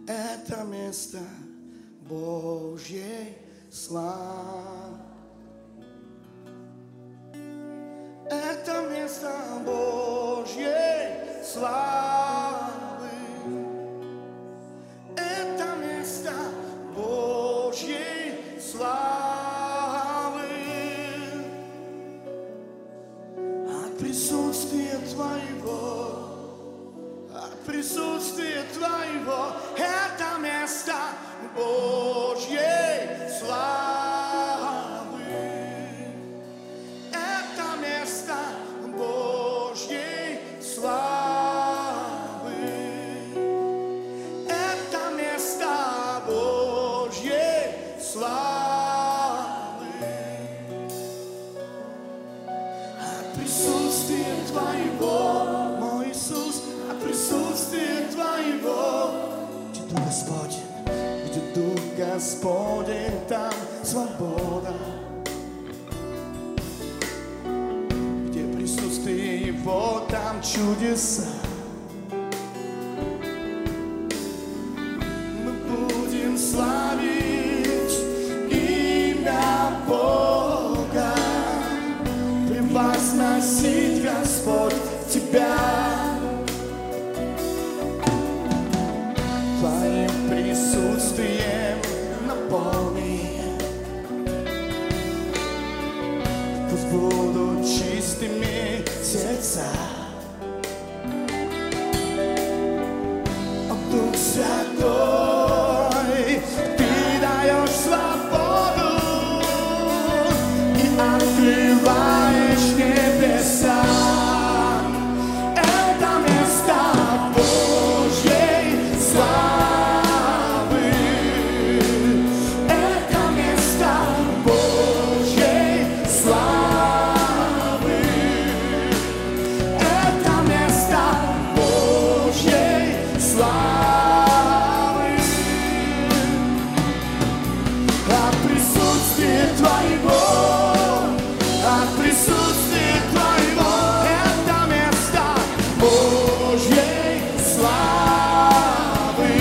Это место Божьей славы. Это место Божьей славы. Это место Божьей славы. От присутствия Твоего, от присутствия Твоего, это место Божьей славы. Это место Божьей славы. Это место Божьей славы. От присутствия Твоего, мой Иисус, от присутствия Твоего, где Дух Господень, где Дух Господень, там свобода. Где присутствие Его, там чудеса. Мы будем славить имя Бога, превозносить, Господь, Тебя. Твоим присутствием наполни. Пусть будут чистыми сердца. О, Дух Святой, Ты даешь свободу и открываешь небеса. Это место Божьей славы. Это место Божьей славы. Это место Божьей славы. От присутствия Твоего, от присутствия Твоего, это место Божьей славы.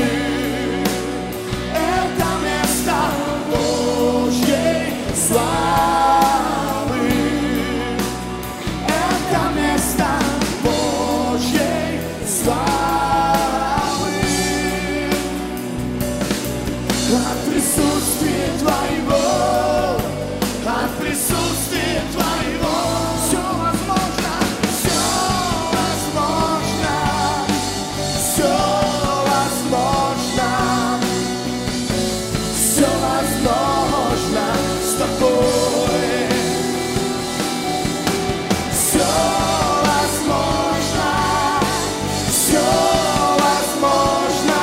Это место Божьей славы. Это место Божьей славы. От присутствия Твоего, от присутствия Твоего, все возможно, все возможно, все возможно, все возможно с Тобой. Все возможно, все возможно.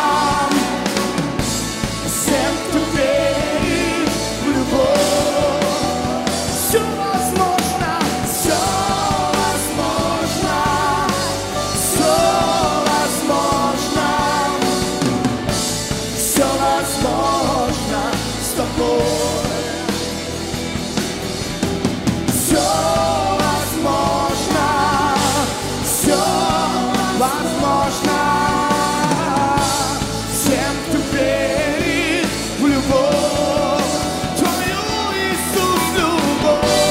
Всем, кто верит в любовь. Все возможно, все возможно, все возможно, все возможно с Тобой. Все возможно, все возможно. Всем, кто верит в любовь, Твою, Иисус, любовь.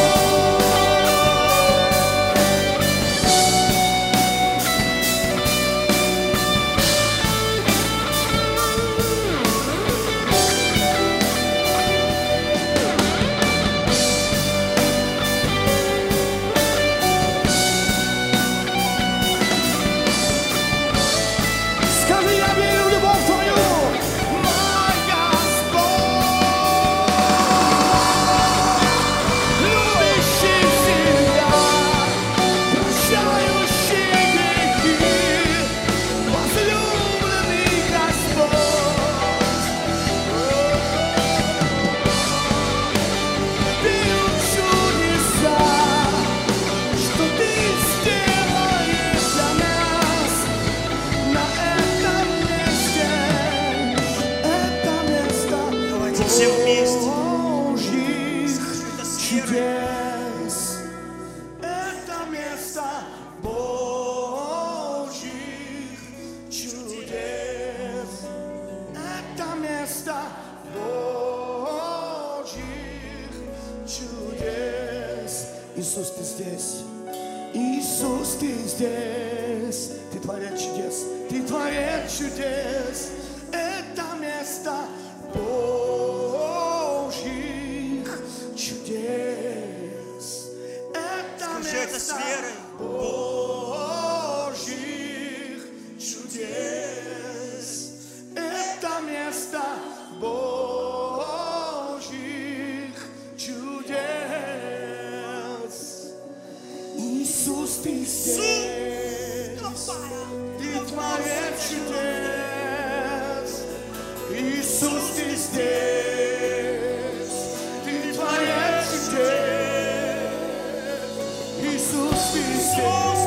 Иисус, Ты здесь. Иисус, Ты здесь. Ты творец чудес. Ты творец чудес. Это место Божьих чудес. Это Скажи это с верой. Божьих чудес. Это место Божьих чудес. Иисус, Ты здесь. Ты творец чудес. Иисус, Ты здесь. Ты творец чудес. Иисус, Ты здесь.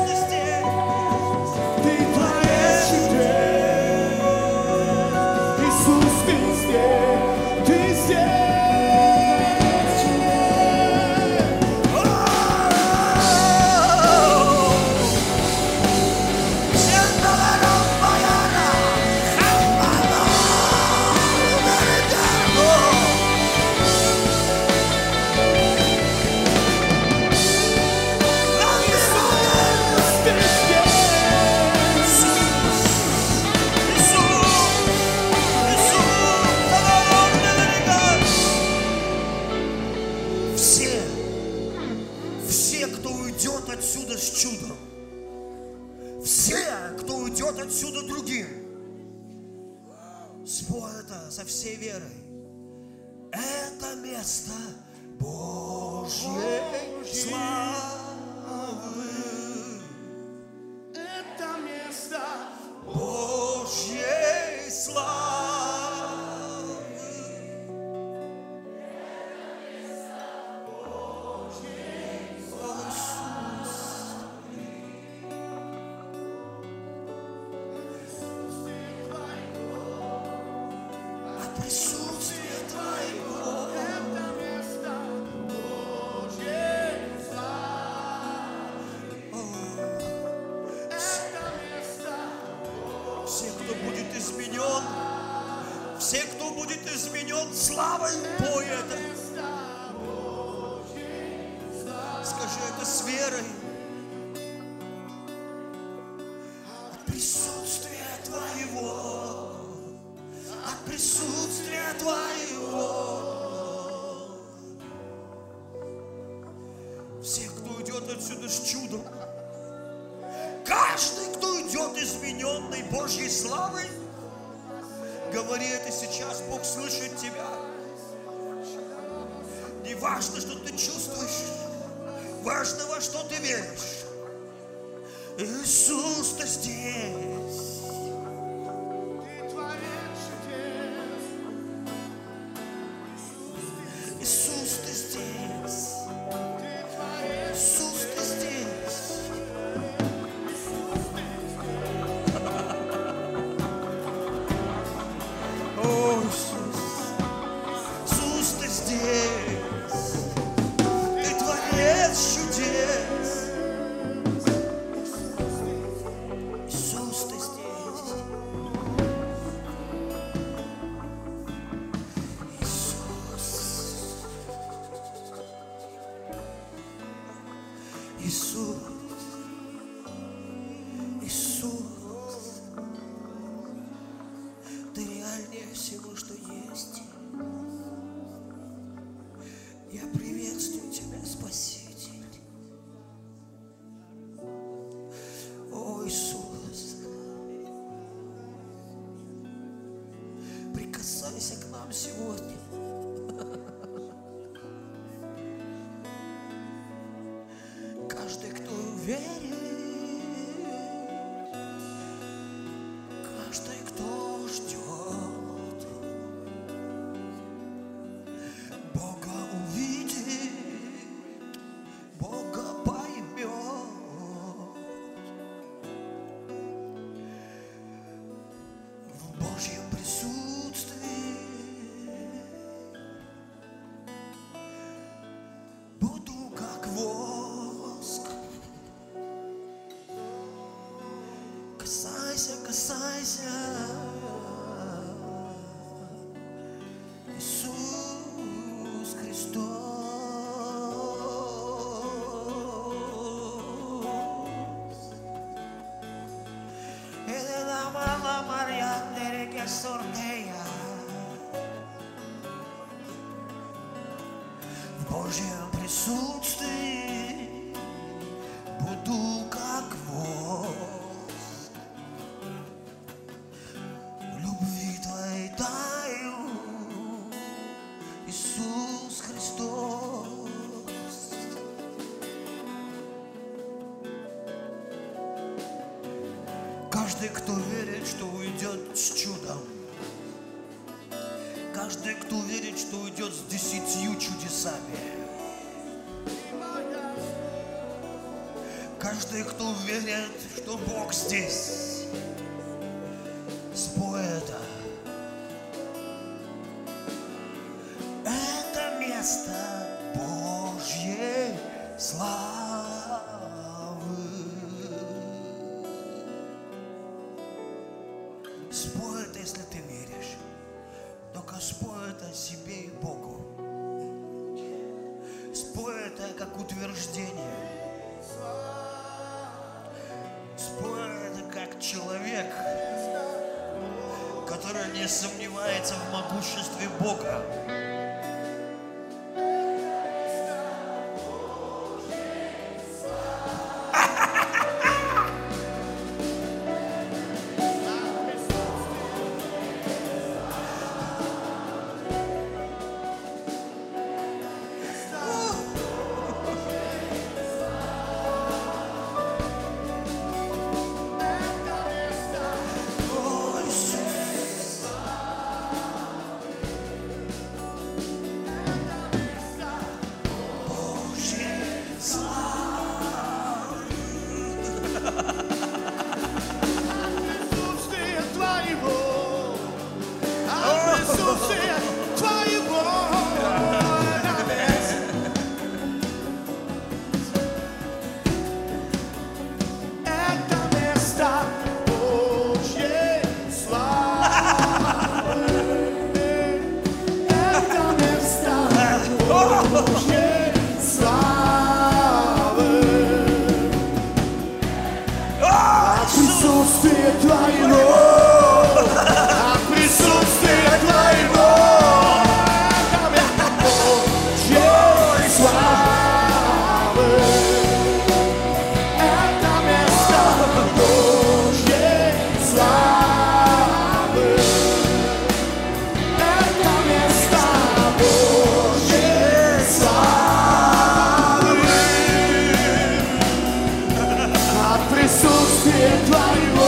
Ты творец чудес. Иисус, Ты здесь. Ты здесь. Все, кто уйдет отсюда с чудом, все, кто уйдет отсюда другим, спой это со всей верой. Это место Божьей славы. Это место Божьей славы. От присутствия Твоего. Это место Божьей славы. Это место Все, кто будет изменен, все, кто будет изменен славой, пой это. Скажи это с верой. От присутствия Твоего, от присутствия Твоего. Все, кто уйдет отсюда с чудом, каждый, кто уйдет измененной Божьей славой, говори это сейчас, Бог слышит тебя. Не важно, что ты чувствуешь, важно, во что ты веришь. Иисус, Ты здесь. Ты творец чудес. Иисус, Ты здесь. Ты творец. Иисус, Ты здесь. О, Иисус. Иисус, Ты здесь. Ты творец чудес. Иисус, Ты здесь. Иисус. Иисус. Ты реальнее всего, что есть. Я приветствую Тебя, Спаситель. О, Иисус, прикасайся к нам сегодня. Каждый, кто верит, каждый, кто ждет, Бога увидит, Бога поймет. В Божьем присутствии буду как воск. Касайся, касайся, Иисус Христос. В Божьем присутствии буду как гвоздь. В любви Твоей таю, Иисус Христос. Каждый, кто верит, что уйдет с чудом, каждый, кто верит, что уйдет с 10 чудесами, каждый, кто верит, что Бог здесь, спой это. Это место Божьей славы. Спой это, если ты веришь. Только спой это себе и Богу. Спой это как утверждение. Спой это как человек, который не сомневается в могуществе Бога. Присутствие Твоего, от присутствия Твоего, Божьей славы. Это место Божьей славы. Это место Божьей славы. От присутствия Твоего.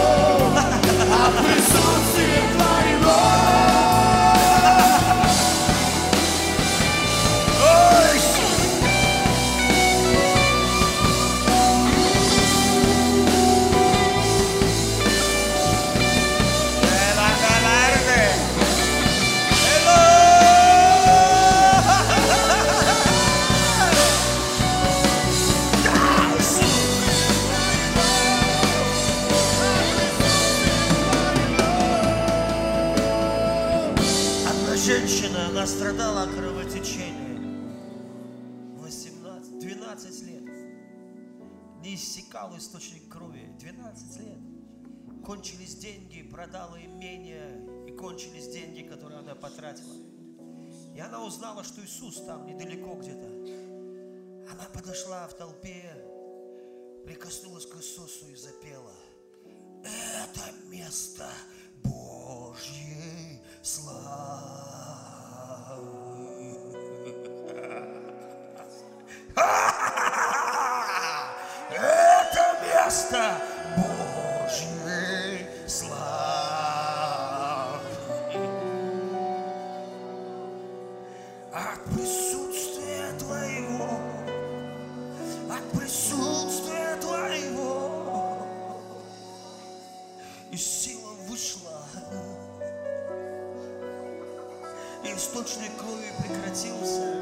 Женщина, она страдала от кровотечения 12 лет. Не иссякал источник крови. 12 лет. Кончились деньги, продала имение, и кончились деньги, которые она потратила. И она узнала, что Иисус там недалеко где-то. Она подошла в толпе, прикоснулась к Иисусу и запела: это место Божьей славы. Это место Божьей славы. От присутствия Твоего, от присутствия Твоего, и сила вышла, и источник крови прекратился.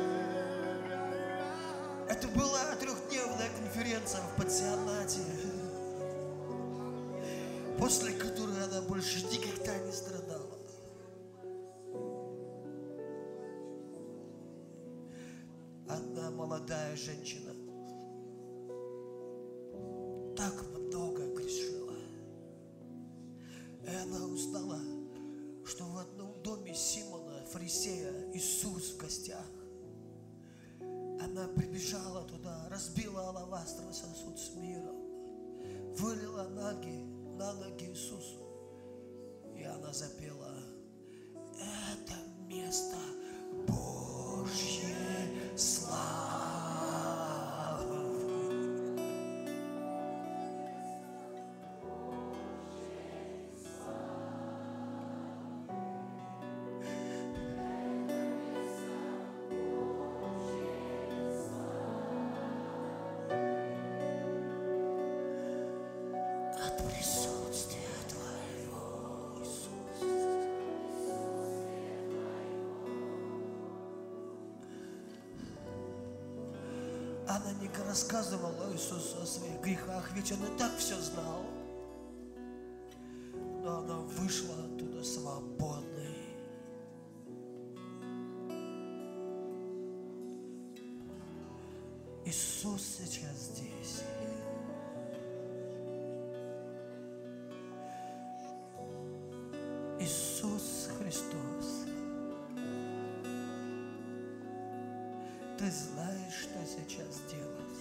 Это была трехдневная конференция в пансионате, после которой она больше никогда не страдала. Одна молодая женщина так много грешила, узнала, что в одном доме Симона, фарисея, Иисус в гостях. Она прибежала туда, разбила алавастровый сосуд с миром, вылила на ноги Иисусу. И она запела: это место Божьей славы. От присутствия Твоего, Иисус. Она не рассказывала Иисусу о своих грехах, ведь Он и так все знал. Но она вышла оттуда свободной. Иисус сейчас здесь. Иисус Христос, Ты знаешь, что сейчас делать.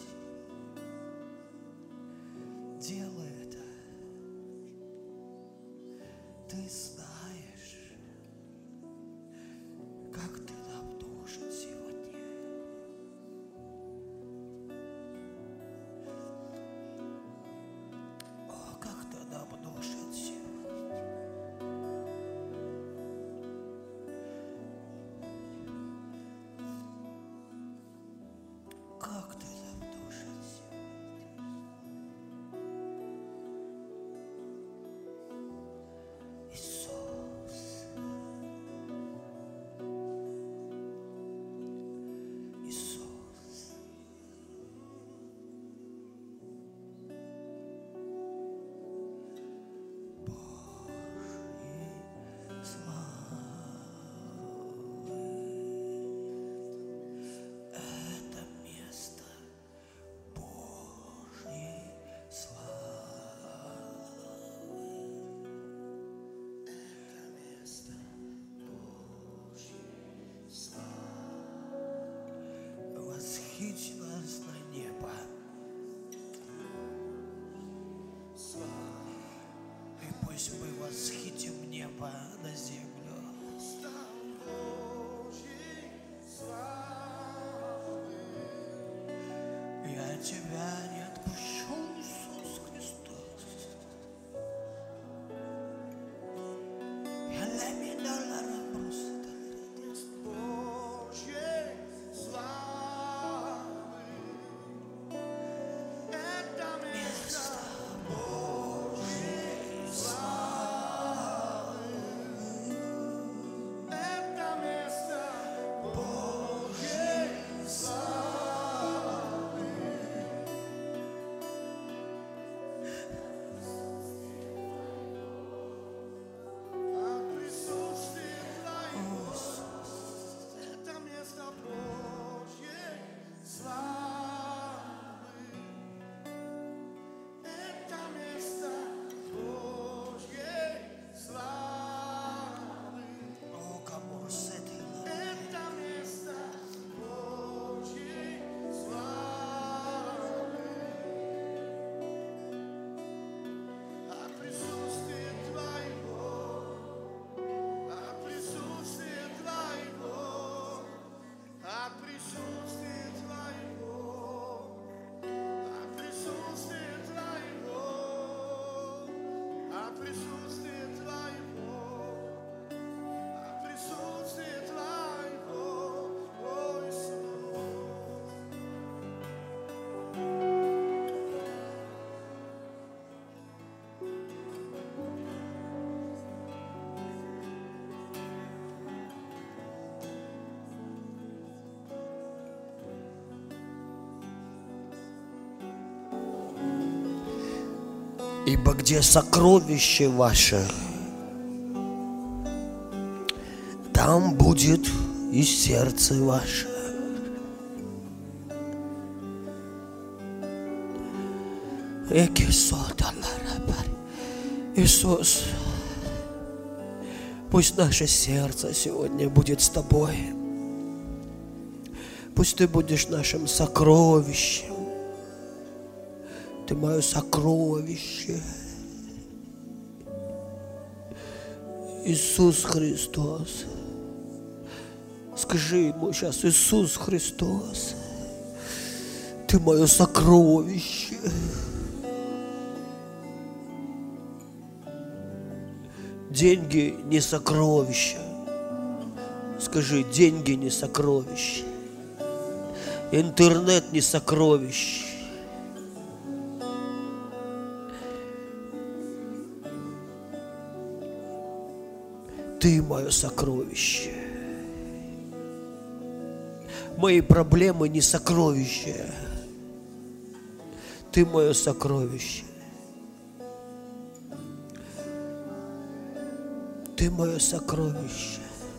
Делай это. Ты знаешь, как Ты нам нужен сегодня. О, как Ты нам нужен сегодня. Как Ты нам нужен сегодня. Иисус. Иисус. Божьей славы. Это место Божьей славы. Это место Божьей славы. Восхити нас на небо. И пусть мы восхитим небо на землю. Я Тебя не отпущу, Иисус Христос. Я ламинала просто. Божьей славы. Это место Божьей славы. Это место Божьей славы. От присутствия Твоего. Это место Божьей славы. Это место Божьей славы. О, кому с этой Это место Божьей славы. От присутствия Твоего. От присутствия Твоего. От присутствия Твоего. От присутствия Твоего. От присутствия Твоего. От присутствия Твоего, о Иисус. Ибо где сокровище ваше, там будет и сердце ваше. Иисус, Пусть наше сердце сегодня будет с Тобой. Пусть Ты будешь нашим сокровищем. Ты мое сокровище. Иисус Христос. Скажи Ему сейчас: Иисус Христос, Ты мое сокровище. Деньги не сокровища. Скажи: деньги не сокровища. Интернет не сокровище. Ты мое сокровище. Мои проблемы не сокровища. Ты мое сокровище. Ты мое сокровище.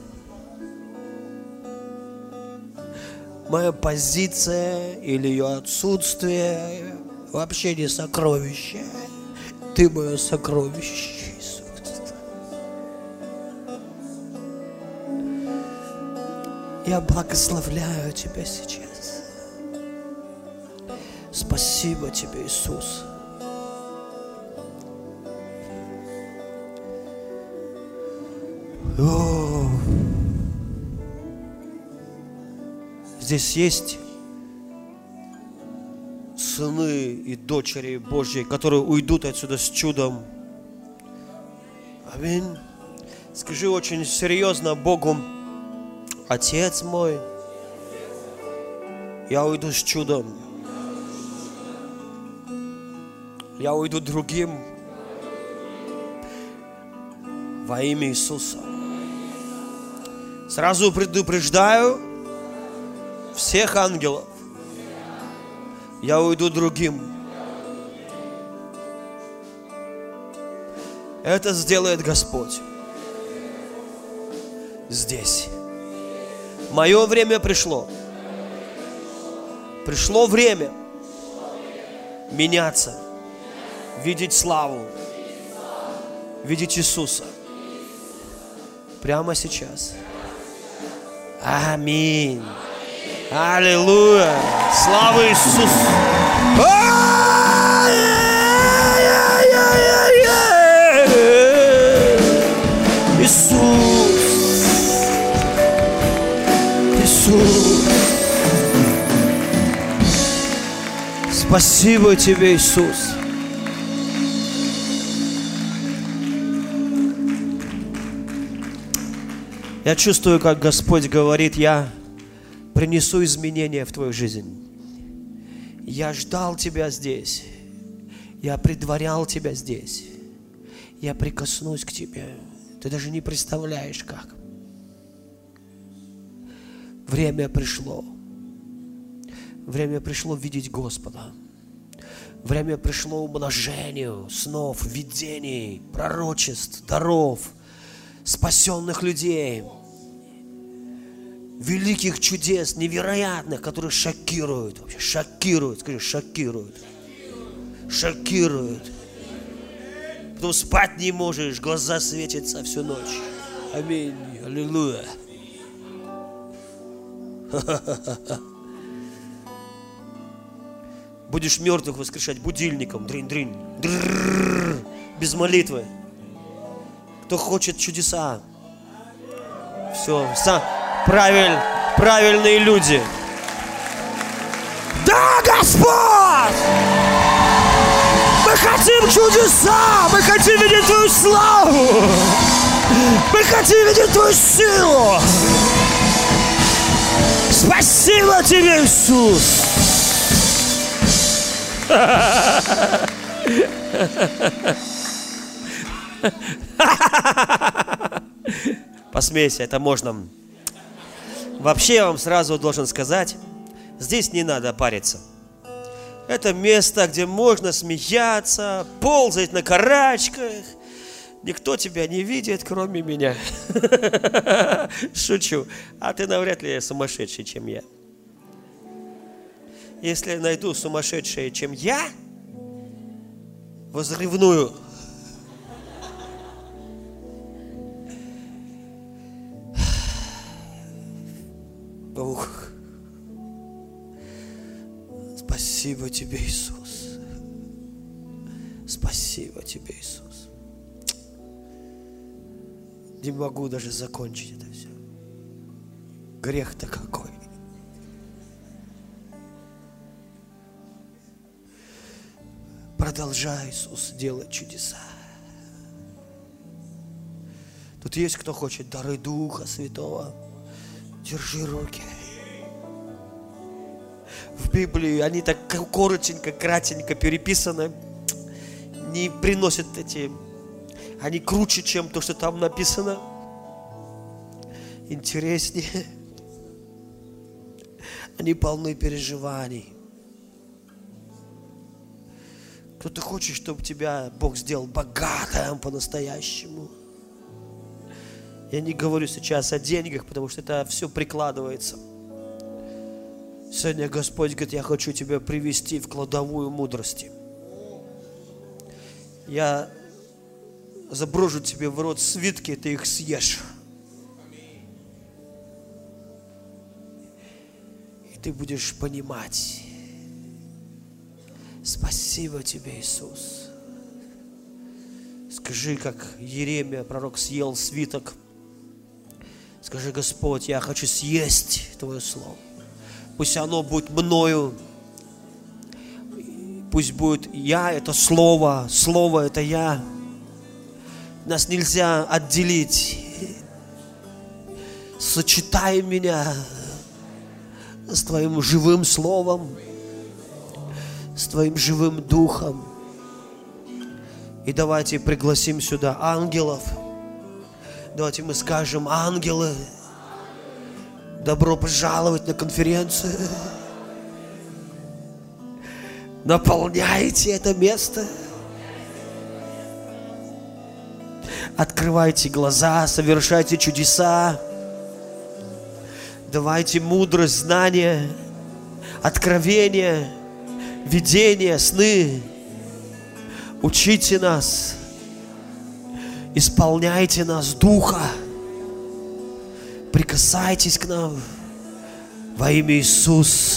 Моя позиция или ее отсутствие вообще не сокровище. Ты мое сокровище, Иисус. Я благословляю Тебя сейчас. Спасибо Тебе, Иисус. О! Здесь есть сыны и дочери Божьи, которые уйдут отсюда с чудом. Аминь. Скажи очень серьезно Богу: Отец мой, я уйду с чудом. Я уйду другим во имя Иисуса. Сразу предупреждаю всех ангелов: я уйду другим. Это сделает Господь здесь. Мое время пришло. Пришло время меняться, видеть славу, видеть Иисуса прямо сейчас. Аминь. Аллилуйя. Слава Иисусу. Иисус. Иисус. Спасибо Тебе, Иисус. Я чувствую, как Господь говорит: я принесу изменения в твою жизнь. Я ждал тебя здесь. Я предварял тебя здесь. Я прикоснусь к тебе. Ты даже не представляешь, как. Время пришло. Время пришло видеть Господа. Время пришло умножению снов, видений, пророчеств, даров, спасенных людей, великих чудес, невероятных, которые шокируют. Вообще шокируют. Скажи: шокируют. Шокируют. Потом спать не можешь, глаза светятся всю ночь. Аминь. Аллилуйя. Будешь мертвых воскрешать будильником. Дрынь-дрынь. Без молитвы. Кто хочет чудеса? Все. Правильные люди. Да, Господь! Мы хотим чудеса! Мы хотим видеть Твою славу! Мы хотим видеть Твою силу! Спасибо Тебе, Иисус! Посмейся, это можно. Вообще, я вам сразу должен сказать, здесь не надо париться. Это место, где можно смеяться, ползать на карачках. Никто тебя не видит, кроме меня. Шучу. А ты навряд ли сумасшедший, чем я. Если я найду сумасшедшее, чем я, возревную. Тебе, Иисус. Спасибо Тебе, Иисус. Не могу даже закончить это все. Грех-то какой. Продолжай, Иисус, делать чудеса. Тут есть кто хочет дары Духа Святого. Держи руки. В Библии они так коротенько, кратенько переписаны. Не приносят эти... Они круче, чем то, что там написано. Интереснее. Они полны переживаний. Кто-то хочет, чтобы тебя Бог сделал богатым по-настоящему. Я не говорю сейчас о деньгах, потому что это все прикладывается. Сегодня Господь говорит, я хочу тебя привести в кладовую мудрости. Я заброшу тебе в рот свитки, ты их съешь. И ты будешь понимать. Спасибо тебе, Иисус. Скажи, как Иеремия, пророк, съел свиток. Скажи, Господь, я хочу съесть Твое Слово. Пусть оно будет мною. Пусть будет я, это Слово. Слово, это я. Нас нельзя отделить. Сочетай меня с Твоим живым Словом, с Твоим живым Духом. И давайте пригласим сюда ангелов. Давайте мы скажем: ангелы, добро пожаловать на конференцию. Наполняйте это место. Открывайте глаза, совершайте чудеса. Давайте мудрость, знания, откровения, видения, сны. Учите нас. Исполняйте нас Духа. Прикасайтесь к нам во имя Иисуса.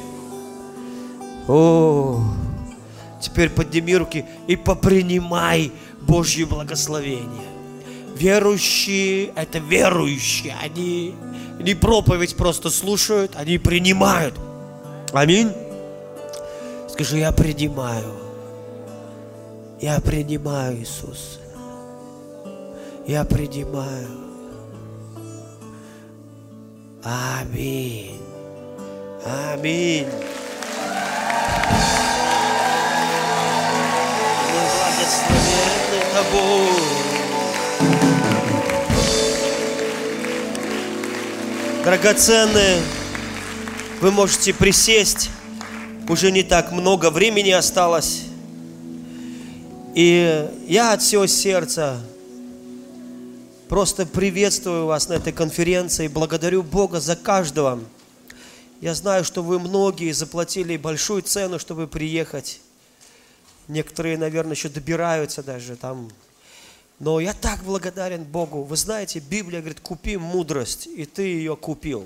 О, теперь подними руки и попринимай Божье благословение. Верующие – это верующие. Они не проповедь просто слушают, они принимают. Аминь. Скажи: я принимаю. Я принимаю, Иисус. Я принимаю. Аминь. Аминь. Мы благословенны Тобой. Драгоценные, вы можете присесть. Уже не так много времени осталось. И я от всего сердца просто приветствую вас на этой конференции. Благодарю Бога за каждого. Я знаю, что вы многие заплатили большую цену, чтобы приехать. Некоторые, наверное, еще добираются даже там. Но я так благодарен Богу. Вы знаете, Библия говорит: купи мудрость, и ты ее купил.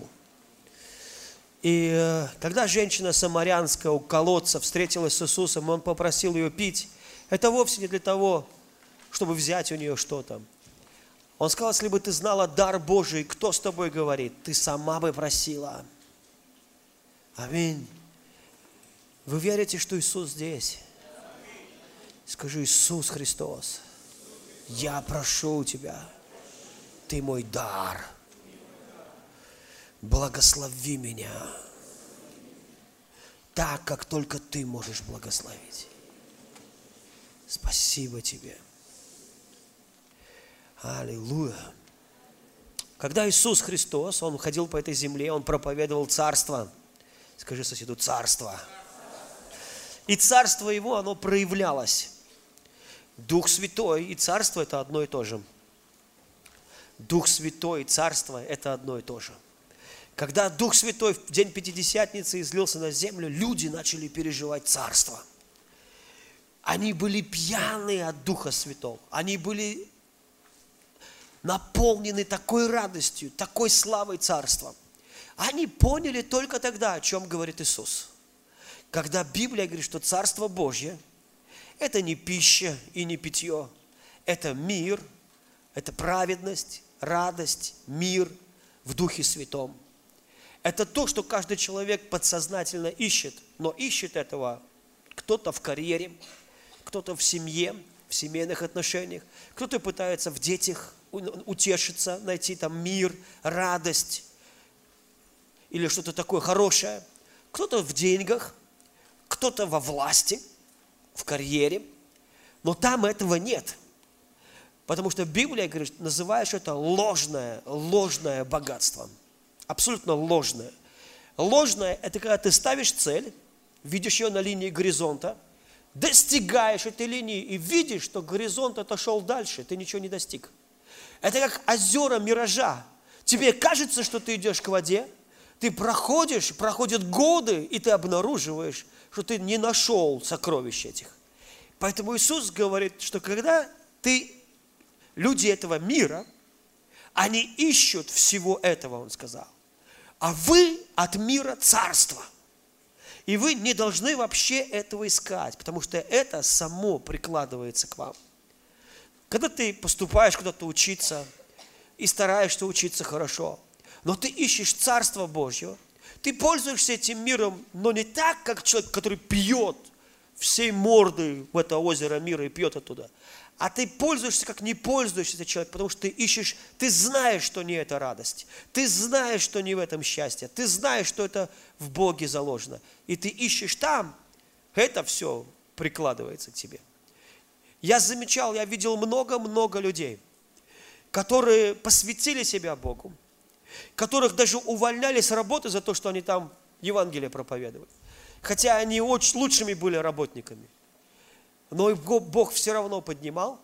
И когда женщина самарянская у колодца встретилась с Иисусом, Он попросил ее пить, это вовсе не для того, чтобы взять у нее что-то. Он сказал: если бы ты знала дар Божий, кто с тобой говорит, ты сама бы просила. Аминь. Вы верите, что Иисус здесь? Скажи: Иисус Христос, я прошу у Тебя, Ты мой дар. Благослови меня так, как только Ты можешь благословить. Спасибо Тебе. Аллилуйя. Когда Иисус Христос, Он ходил по этой земле, Он проповедовал царство. Скажи соседу: царство. И царство Его, оно проявлялось. Дух Святой и царство – это одно и то же. Дух Святой и царство – это одно и то же. Когда Дух Святой в день Пятидесятницы излился на землю, люди начали переживать царство. Они были пьяны от Духа Святого. Они были наполнены такой радостью, такой славой царства. Они поняли только тогда, о чем говорит Иисус. когда Библия говорит, что Царство Божье – это не пища и не питье, это мир, это праведность, радость, мир в Духе Святом. Это то, что каждый человек подсознательно ищет, но ищет этого кто-то в карьере, кто-то в семье, в семейных отношениях, кто-то пытается в детях утешиться, найти там мир, радость или что-то такое хорошее, кто-то в деньгах, кто-то во власти, в карьере, но там этого нет. Потому что Библия говорит, называешь это ложное богатство. Абсолютно ложное. Ложное – это когда ты ставишь цель, видишь ее на линии горизонта, достигаешь этой линии и видишь, что горизонт отошел дальше, ты ничего не достиг. Это как озера миража. Тебе кажется, что ты идешь к воде, ты проходят годы, и ты обнаруживаешь, что ты не нашел сокровищ этих. Поэтому Иисус говорит, что когда люди этого мира, они ищут всего этого, Он сказал. А вы от мира царства. И вы не должны вообще этого искать, потому что это само прикладывается к вам. Когда ты поступаешь куда-то учиться и стараешься учиться хорошо, но ты ищешь Царство Божье, ты пользуешься этим миром, но не так, как человек, который пьет всей мордой в это озеро мира и пьет оттуда. А ты пользуешься, как не пользуешься человек, потому что ты ищешь, ты знаешь, что не это радость, ты знаешь, что не в этом счастье, ты знаешь, что это в Боге заложено. И ты ищешь там, это все прикладывается к тебе. Я видел много-много людей, которые посвятили себя Богу, которых даже увольняли с работы за то, что они там Евангелие проповедуют. Хотя они очень лучшими были работниками. Но Бог все равно поднимал.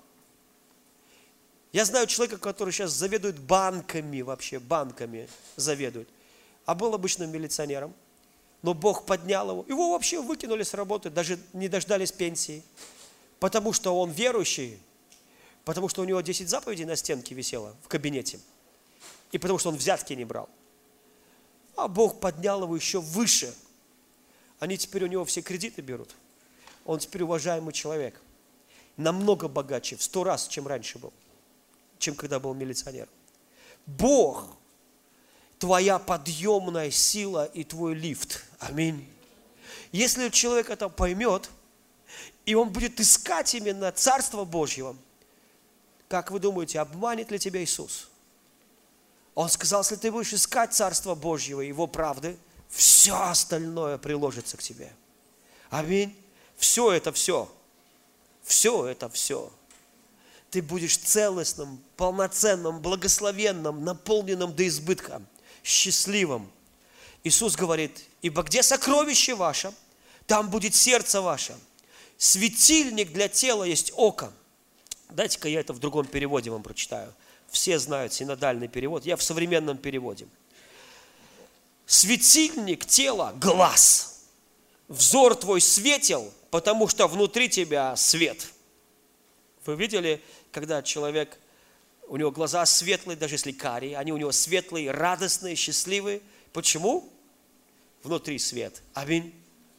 Я знаю человека, который сейчас заведует банками, вообще банками заведует. А был обычным милиционером. Но Бог поднял его. Его вообще выкинули с работы, даже не дождались пенсии. Потому что он верующий. Потому что у него 10 заповедей на стенке висело в кабинете. И потому что он взятки не брал. А Бог поднял его еще выше. Они теперь у него все кредиты берут. Он теперь уважаемый человек. Намного богаче, в 100 раз, чем раньше был. Чем когда был милиционером. Бог, твоя подъемная сила и твой лифт. Аминь. Если человек это поймет, и он будет искать именно Царство Божьего, как вы думаете, обманет ли тебя Иисус? Он сказал, если ты будешь искать Царство Божьего и Его правды, все остальное приложится к тебе. Аминь. Все это все. Все это все. Ты будешь целостным, полноценным, благословенным, наполненным до избытка, счастливым. Иисус говорит, ибо где сокровище ваше, там будет сердце ваше. Светильник для тела есть око. Дайте-ка я это в другом переводе вам прочитаю. Все знают синодальный перевод. Я в современном переводе. Светильник тела – глаз. Взор твой светел, потому что внутри тебя свет. Вы видели, когда человек, у него глаза светлые, даже если карие, они у него светлые, радостные, счастливые. Почему? Внутри свет. Аминь.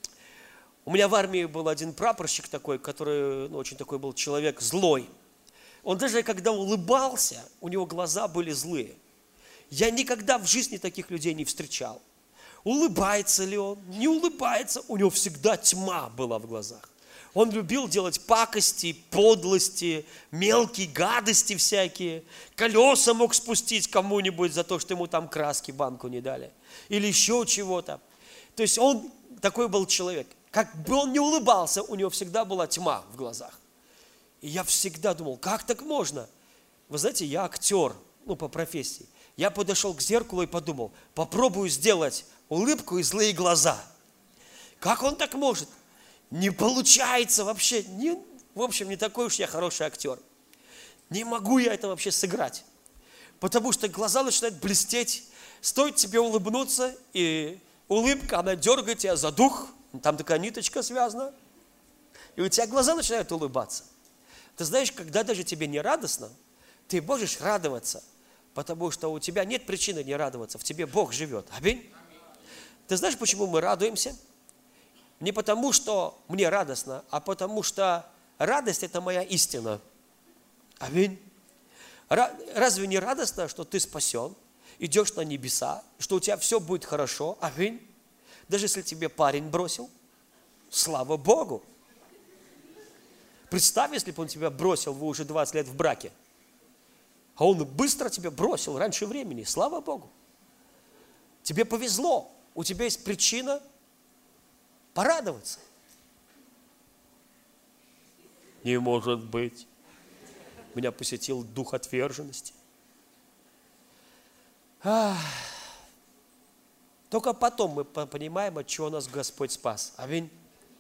У меня в армии был один прапорщик такой, который, очень такой был человек злой. Он даже когда улыбался, у него глаза были злые. Я никогда в жизни таких людей не встречал. Улыбается ли он, не улыбается, у него всегда тьма была в глазах. Он любил делать пакости, подлости, мелкие гадости всякие. Колеса мог спустить кому-нибудь за то, что ему там краски банку не дали. Или еще чего-то. То есть он такой был человек. Как бы он ни улыбался, у него всегда была тьма в глазах. И я всегда думал, как так можно? Вы знаете, я актер, по профессии. Я подошел к зеркалу и подумал, попробую сделать улыбку и злые глаза. Как он так может? Не получается вообще. В общем, не такой уж я хороший актер. Не могу я это вообще сыграть. Потому что глаза начинают блестеть. Стоит тебе улыбнуться, и улыбка, она дергает тебя за дух. Там такая ниточка связана. И у тебя глаза начинают улыбаться. Ты знаешь, когда даже тебе не радостно, ты можешь радоваться. Потому что у тебя нет причины не радоваться. В тебе Бог живет. Аминь. Ты знаешь, почему мы радуемся? Не потому, что мне радостно, а потому что радость – это моя истина. Аминь. Разве не радостно, что ты спасен, идешь на небеса, что у тебя все будет хорошо? Аминь. Даже если тебе парень бросил, слава Богу. Представь, если бы он тебя бросил, вы уже 20 лет в браке, а он быстро тебя бросил раньше времени, слава Богу. Тебе повезло, у тебя есть причина порадоваться. Не может быть. Меня посетил дух отверженности. Только потом мы понимаем, от чего нас Господь спас. Аминь.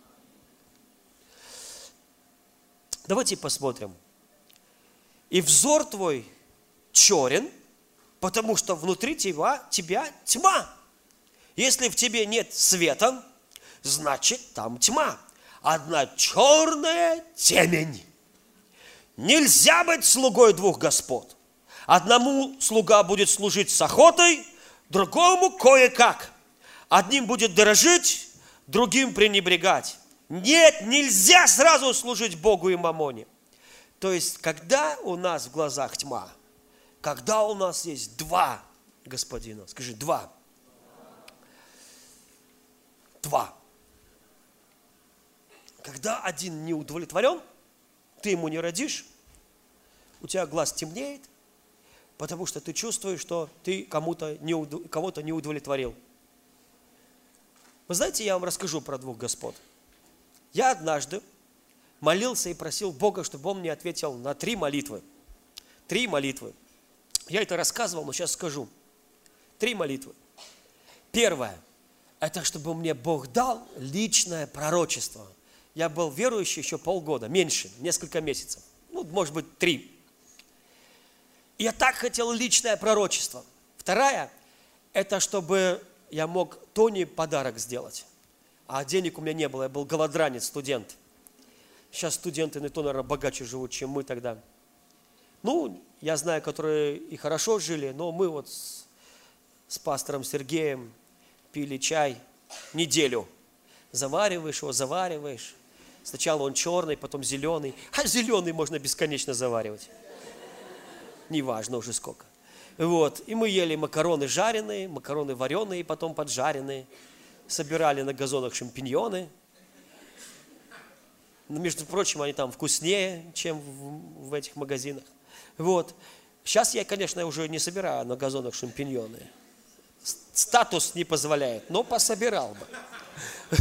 Давайте посмотрим. И взор твой черен, потому что внутри тебя тьма. Если в тебе нет света, значит там тьма. Одна черная темень. Нельзя быть слугой двух господ. Одному слуга будет служить с охотой, другому кое-как. Одним будет дорожить, другим пренебрегать. Нет, нельзя сразу служить Богу и мамоне. То есть, когда у нас в глазах тьма, когда у нас есть два господина, скажи, два. Два. Когда один не удовлетворен, ты ему не родишь, у тебя глаз темнеет, потому что ты чувствуешь, что ты кого-то не удовлетворил. Вы знаете, я вам расскажу про двух господ. Я однажды молился и просил Бога, чтобы Он мне ответил на 3 молитвы. 3 молитвы. Я это рассказывал, но сейчас скажу. 3 молитвы. Первое. Это чтобы мне Бог дал личное пророчество. Я был верующий еще полгода, меньше, несколько месяцев. Может быть, 3. И я так хотел личное пророчество. Вторая, это чтобы я мог Тони подарок сделать. А денег у меня не было, я был голодранец, студент. Сейчас студенты не то, наверное, богаче живут, чем мы тогда. Я знаю, которые и хорошо жили, но мы вот с пастором Сергеем пили чай неделю. Завариваешь его, завариваешь. Сначала он черный, потом зеленый. А зеленый можно бесконечно заваривать. Неважно уже сколько. И мы ели макароны жареные, макароны вареные, потом поджаренные. Собирали на газонах шампиньоны. Но, между прочим, они там вкуснее, чем в этих магазинах. Сейчас я, конечно, уже не собираю на газонах шампиньоны. Статус не позволяет, но пособирал бы.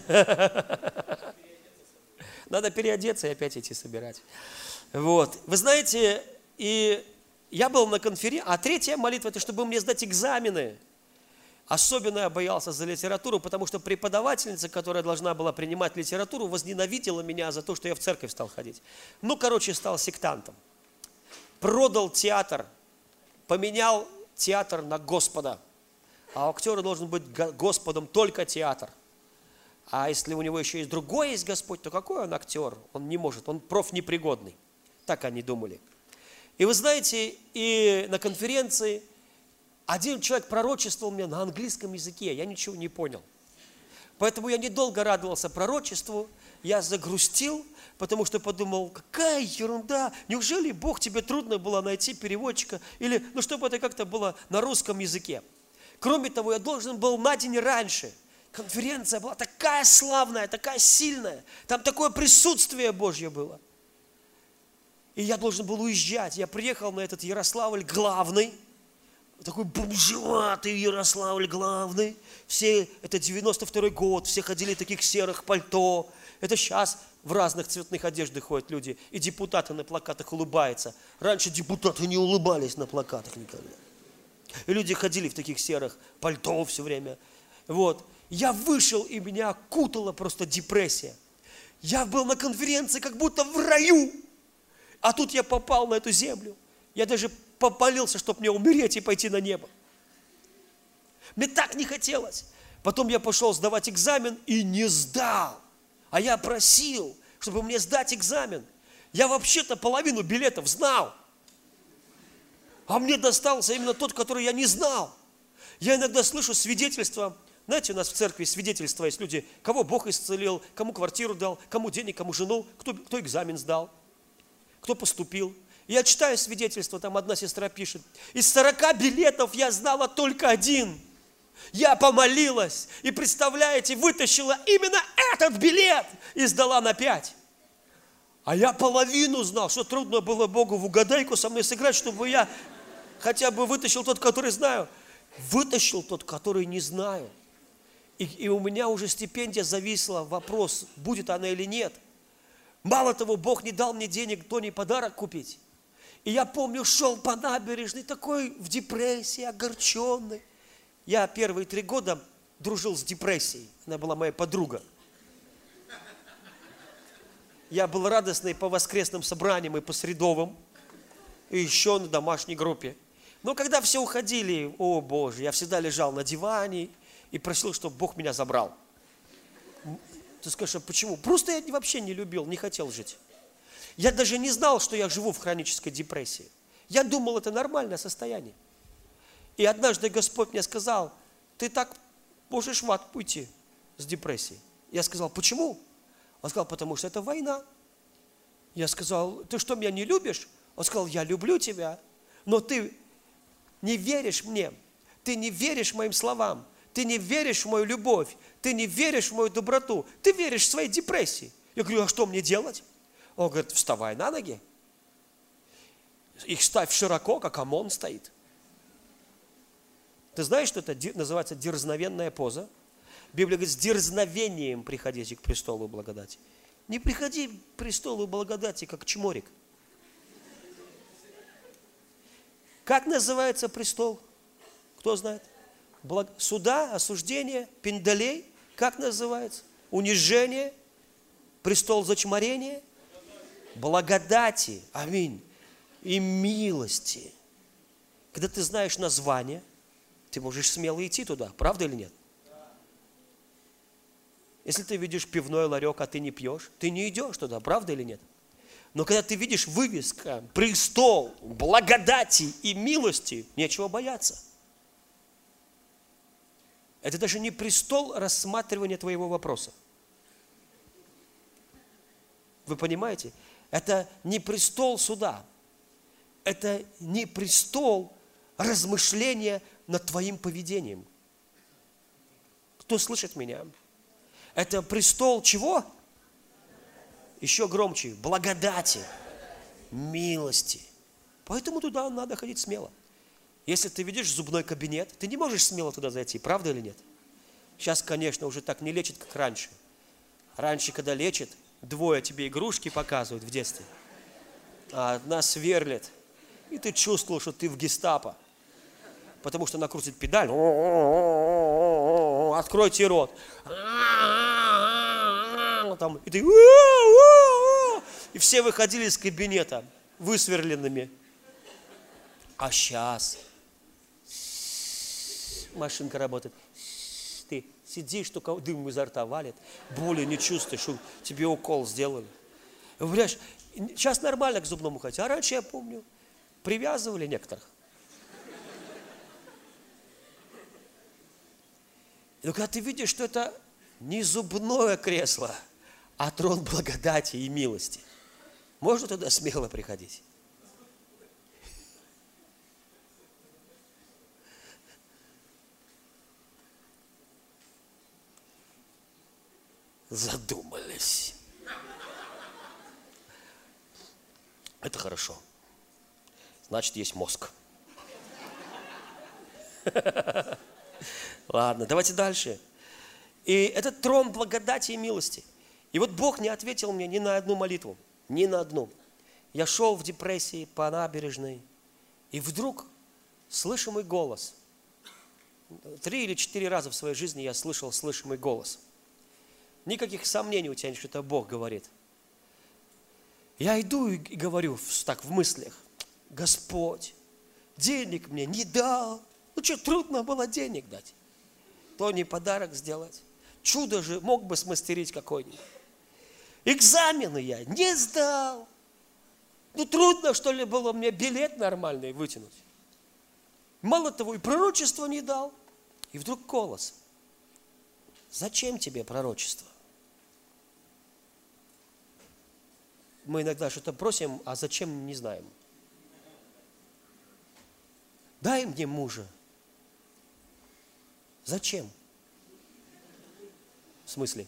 Надо переодеться и опять идти собирать. Вы знаете, и я был на конференции, а 3-я молитва, это чтобы мне сдать экзамены. Особенно я боялся за литературу, потому что преподавательница, которая должна была принимать литературу, возненавидела меня за то, что я в церковь стал ходить. Стал сектантом. Продал театр, поменял театр на Господа. А у актера должен быть Господом только театр. А если у него еще есть другой есть Господь, то какой он актер? Он не может, он профнепригодный. Так они думали. И вы знаете, и на конференции один человек пророчествовал мне на английском языке, я ничего не понял. Поэтому я недолго радовался пророчеству, я загрустил, потому что подумал, какая ерунда, неужели Бог, тебе трудно было найти переводчика, или, чтобы это как-то было на русском языке. Кроме того, я должен был на день раньше. Конференция была такая славная, такая сильная, там такое присутствие Божье было. И я должен был уезжать, я приехал на этот Ярославль главный, такой бомжеватый Ярославль главный. Все, это 92-й год, все ходили в таких серых пальто. Это сейчас в разных цветных одеждах ходят люди. И депутаты на плакатах улыбаются. Раньше депутаты не улыбались на плакатах никогда. И люди ходили в таких серых пальто все время. Я вышел, и меня окутала просто депрессия. Я был на конференции как будто в раю. А тут я попал на эту землю. Я даже помолился, чтобы мне умереть и пойти на небо. Мне так не хотелось. Потом я пошел сдавать экзамен и не сдал. А я просил, чтобы мне сдать экзамен. Я вообще-то половину билетов знал. А мне достался именно тот, который я не знал. Я иногда слышу свидетельства Знаете, у нас в церкви свидетельства есть люди, кого Бог исцелил, кому квартиру дал, кому денег, кому жену, кто экзамен сдал, кто поступил. Я читаю свидетельства, там одна сестра пишет, из 40 билетов я знала только один. Я помолилась и, представляете, вытащила именно этот билет и сдала на 5. А я половину знал, что трудно было Богу в угадайку со мной сыграть, чтобы я хотя бы вытащил тот, который знаю. Вытащил тот, который не знаю. И у меня уже стипендия зависла, вопрос, будет она или нет. Мало того, Бог не дал мне денег, то не подарок купить. И я помню, шел по набережной, такой в депрессии, огорченный. Я первые 3 года дружил с депрессией. Она была моя подруга. Я был радостный по воскресным собраниям и по средовым. И еще на домашней группе. Но когда все уходили, о Боже, я всегда лежал на диване и просил, чтобы Бог меня забрал. Ты скажешь, а почему? Просто я вообще не любил, не хотел жить. Я даже не знал, что я живу в хронической депрессии. Я думал, это нормальное состояние. И однажды Господь мне сказал, ты так можешь в ад уйти с депрессией. Я сказал, почему? Он сказал, потому что это война. Я сказал, ты что, меня не любишь? Он сказал, я люблю тебя, но ты не веришь мне, ты не веришь моим словам, ты не веришь в мою любовь, ты не веришь в мою доброту, ты веришь в своей депрессии. Я говорю, а что мне делать? Он говорит, вставай на ноги, их ставь широко, как ОМОН стоит. Ты знаешь, что это называется дерзновенная поза? Библия говорит, с дерзновением приходите к престолу благодати. Не приходи к престолу благодати, как чморик. Как называется престол? Кто знает? Суда, осуждение, пиндалей. Как называется? Унижение, престол зачморения, благодати, аминь, и милости. Когда ты знаешь название, ты можешь смело идти туда, правда или нет? Если ты видишь пивной ларек, а ты не пьешь, ты не идешь туда, правда или нет? Но когда ты видишь вывеска, престол, благодати и милости, нечего бояться. Это даже не престол рассматривания твоего вопроса. Вы понимаете? Это не престол суда. Это не престол размышления над твоим поведением. Кто слышит меня? Это престол чего? Еще громче. Благодати, милости. Поэтому туда надо ходить смело. Если ты видишь зубной кабинет, ты не можешь смело туда зайти, правда или нет? Сейчас, конечно, уже так не лечат, как раньше. Раньше, когда лечат, 2 тебе игрушки показывают в детстве, а 1 сверлит. И ты чувствовал, что ты в гестапо. Потому что она крутит педаль. Откройте рот. И ты... И все выходили из кабинета высверленными. А сейчас машинка работает. Ты сидишь, только дым изо рта валит, боли не чувствуешь, тебе укол сделали. Понимаешь, сейчас нормально к зубному ходить, а раньше, я помню, привязывали некоторых. Но когда ты видишь, что это не зубное кресло, а трон благодати и милости, можно туда смело приходить. Задумались. Это хорошо. Значит, есть мозг. Ладно, давайте дальше. И этот трон благодати и милости. И вот Бог не ответил мне ни на одну молитву. Ни на одну. Я шел в депрессии по набережной. И вдруг слышимый голос. 3 или 4 раза в своей жизни я слышал слышимый голос. Никаких сомнений у тебя нет, что это Бог говорит. Я иду и говорю так в мыслях. Господь, денег мне не дал. Ну что, трудно было денег дать. То не подарок сделать. Чудо же мог бы смастерить какой-нибудь. Экзамены я не сдал. Ну трудно, что ли, было мне билет нормальный вытянуть. Мало того, и пророчество не дал. И вдруг голос. Зачем тебе пророчество? Мы иногда что-то просим, а зачем, не знаем. Дай мне мужа. Зачем? В смысле?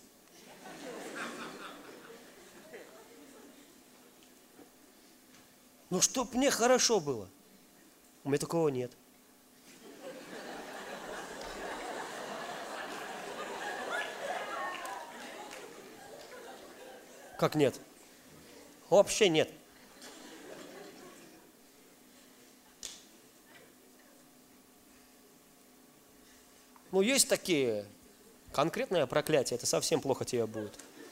Ну, чтоб мне хорошо было. У меня такого нет. Как нет? Вообще нет. Ну, есть такие. Конкретное проклятие, это совсем плохо тебе будет.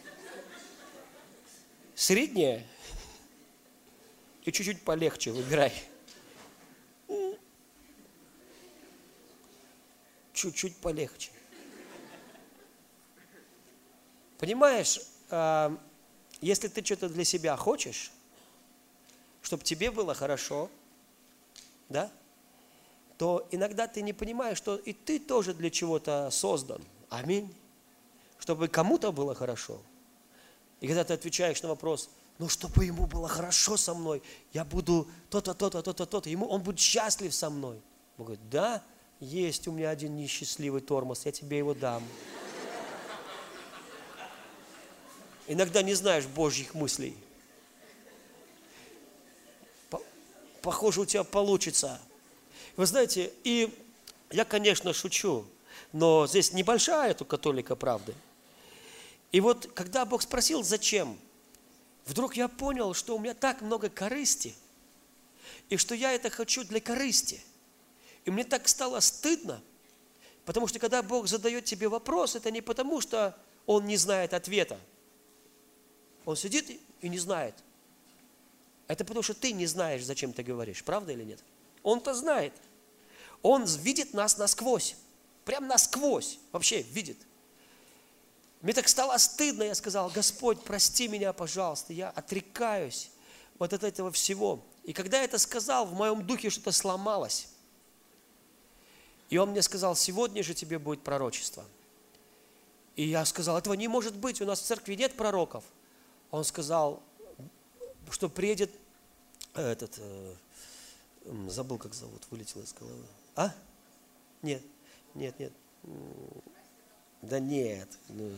Среднее и чуть-чуть полегче выбирай. Чуть-чуть полегче. Понимаешь, если ты что-то для себя хочешь, чтобы тебе было хорошо, да, то иногда ты не понимаешь, что и ты тоже для чего-то создан. Аминь. Чтобы кому-то было хорошо. И когда ты отвечаешь на вопрос, ну, чтобы ему было хорошо со мной, я буду то-то, то-то, то-то, то-то, он будет счастлив со мной. Он говорит, да, есть у меня один несчастливый тормоз, я тебе его дам. Иногда не знаешь Божьих мыслей. Похоже, у тебя получится. Вы знаете, и я, конечно, шучу, но здесь небольшая у католика правда. И вот, когда Бог спросил, зачем, вдруг я понял, что у меня так много корысти, и что я это хочу для корысти. И мне так стало стыдно, потому что когда Бог задает тебе вопрос, это не потому, что Он не знает ответа. Он сидит и не знает. Это потому, что ты не знаешь, зачем ты говоришь. Правда или нет? Он-то знает. Он видит нас насквозь. Прям насквозь. Вообще видит. Мне так стало стыдно. Я сказал, Господь, прости меня, пожалуйста. Я отрекаюсь вот от этого всего. И когда я это сказал, в моем духе что-то сломалось. И Он мне сказал, сегодня же тебе будет пророчество. И я сказал, этого не может быть. У нас в церкви нет пророков. Он сказал, что приедет забыл, как зовут, вылетел из головы. А? Нет. Да нет.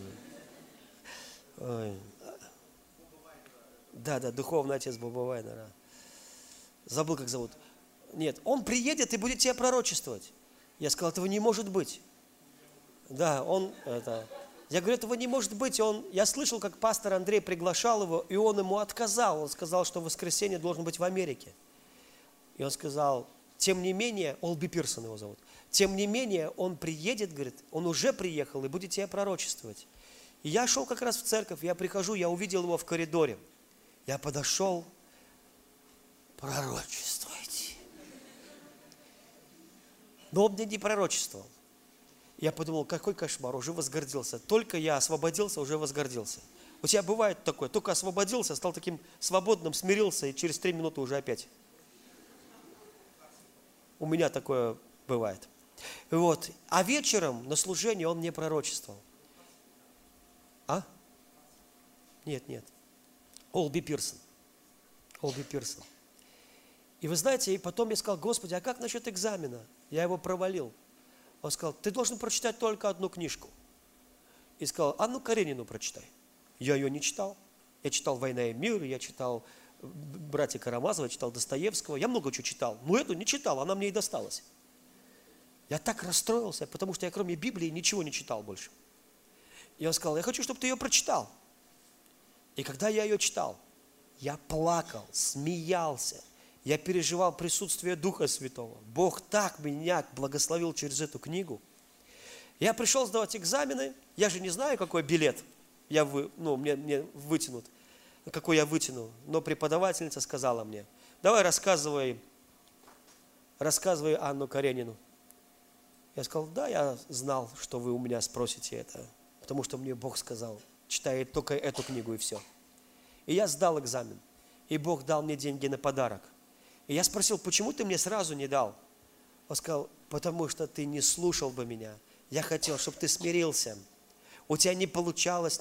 Да, духовный отец Бобовай, наверное. Забыл, как зовут. Нет, он приедет и будет тебе пророчествовать. Я сказал, этого не может быть. Да, я говорю, этого не может быть. Я слышал, как пастор Андрей приглашал его, и он ему отказал. Он сказал, что в воскресенье должен быть в Америке. И он сказал, тем не менее, Олби Пирсон его зовут, тем не менее, он приедет, говорит, он уже приехал и будет тебе пророчествовать. И я шел как раз в церковь, я прихожу, я увидел его в коридоре. Я подошел, пророчествуйте. Но он мне не пророчествовал. Я подумал, какой кошмар, уже возгордился. Только я освободился, уже возгордился. У тебя бывает такое, только освободился, стал таким свободным, смирился, и через 3 минуты уже опять. У меня такое бывает. Вот. А вечером на служении он мне пророчествовал. А? Нет. Олби Пирсон. И вы знаете, и потом я сказал, Господи, а как насчет экзамена? Я его провалил. Он сказал, ты должен прочитать только одну книжку. И сказал, Анну Каренину прочитай. Я ее не читал. Я читал «Война и мир», я читал братья Карамазова, читал Достоевского. Я много чего читал. Но эту не читал, она мне и досталась. Я так расстроился, потому что я кроме Библии ничего не читал больше. И он сказал, я хочу, чтобы ты ее прочитал. И когда я ее читал, я плакал, смеялся. Я переживал присутствие Духа Святого. Бог так меня благословил через эту книгу. Я пришел сдавать экзамены. Я же не знаю, какой билет мне вытянут. Какой я вытяну. Но преподавательница сказала мне, давай рассказывай Анну Каренину. Я сказал, да, я знал, что вы у меня спросите это. Потому что мне Бог сказал, читай только эту книгу и все. И я сдал экзамен. И Бог дал мне деньги на подарок. И я спросил, почему ты мне сразу не дал? Он сказал, потому что ты не слушал бы меня. Я хотел, чтобы ты смирился. У тебя не получалось,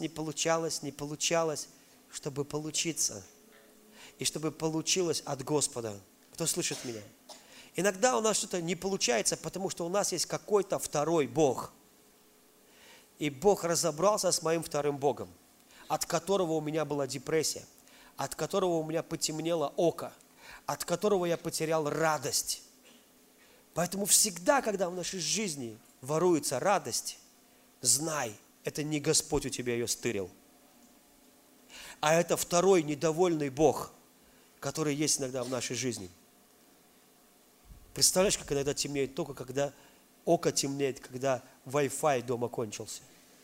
чтобы получиться. И чтобы получилось от Господа. Кто слышит меня? Иногда у нас что-то не получается, потому что у нас есть какой-то второй Бог. И Бог разобрался с моим вторым Богом, от которого у меня была депрессия, от которого у меня потемнело око, от которого я потерял радость. Поэтому всегда, когда в нашей жизни воруется радость, знай, это не Господь у тебя ее стырил, а это второй недовольный Бог, который есть иногда в нашей жизни. Представляешь, как иногда темнеет только, когда око темнеет, когда Wi-Fi дома кончился.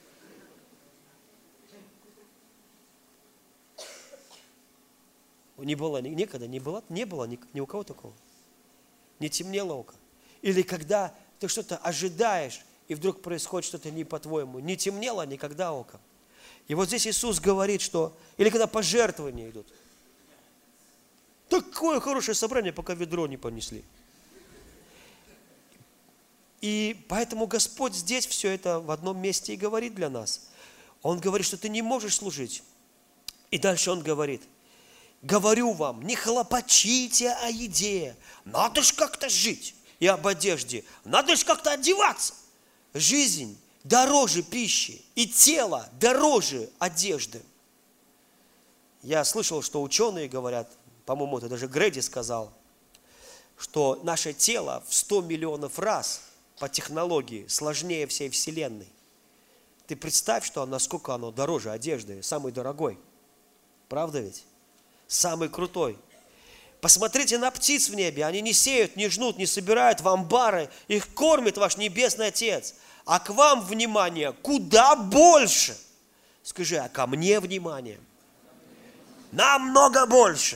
Не было никогда, не было ни у кого такого. Не темнело око. Или когда ты что-то ожидаешь, и вдруг происходит что-то не по-твоему. Не темнело никогда око. И вот здесь Иисус говорит, что... Или когда пожертвования идут. Такое хорошее собрание, пока ведро не понесли. И поэтому Господь здесь все это в одном месте и говорит для нас. Он говорит, что ты не можешь служить. И дальше Он говорит: говорю вам, не хлопочите о еде, надо ж как-то жить, и об одежде, надо ж как-то одеваться. Жизнь дороже пищи, и тело дороже одежды. Я слышал, что ученые говорят, по-моему, это даже Грэди сказал, что наше тело в 100 миллионов раз по технологии сложнее всей Вселенной. Ты представь, что насколько оно дороже одежды, самый дорогой. Правда ведь? Самый крутой. Посмотрите на птиц в небе. Они не сеют, не жнут, не собирают в амбары. Их кормит ваш Небесный Отец. А к вам внимание куда больше. Скажи, а ко мне внимание намного больше.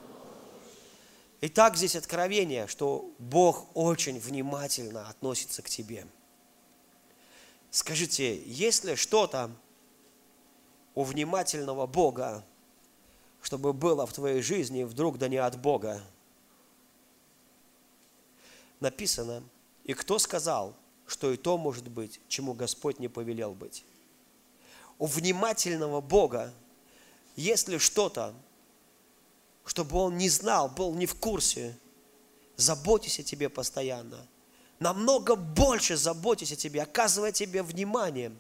Итак, здесь откровение, что Бог очень внимательно относится к тебе. Скажите, есть ли что-то у внимательного Бога, чтобы было в твоей жизни вдруг да не от Бога? Написано, и кто сказал, что и то может быть, чему Господь не повелел быть? У внимательного Бога, есть ли что-то, чтобы Он не знал, был не в курсе, заботьтесь о тебе постоянно. Намного больше заботьтесь о тебе, оказывая тебе внимание,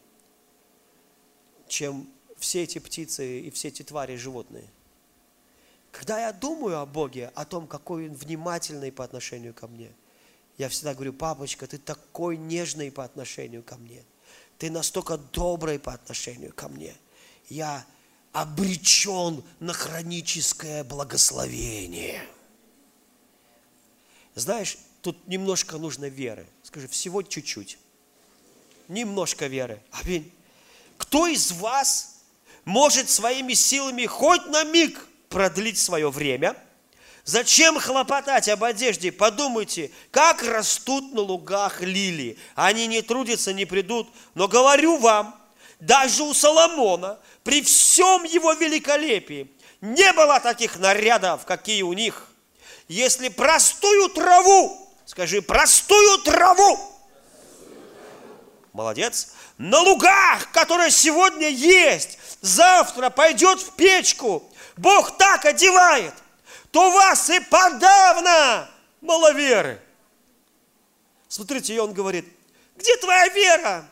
чем все эти птицы и все эти твари животные. Когда я думаю о Боге, о том, какой Он внимательный по отношению ко мне, я всегда говорю: папочка, ты такой нежный по отношению ко мне. Ты настолько добрый по отношению ко мне. Я обречен на хроническое благословение. Знаешь, тут немножко нужно веры. Скажи, всего чуть-чуть. Немножко веры. Аминь. Кто из вас может своими силами хоть на миг продлить свое время? Зачем хлопотать об одежде? Подумайте, как растут на лугах лилии. Они не трудятся, не придут. Но говорю вам, даже у Соломона, при всем его великолепии, не было таких нарядов, какие у них. Если простую траву, скажи, простую траву, молодец, на лугах, которые сегодня есть, завтра пойдет в печку, Бог так одевает, то вас и подавно маловеры. Смотрите, и Он говорит: где твоя вера?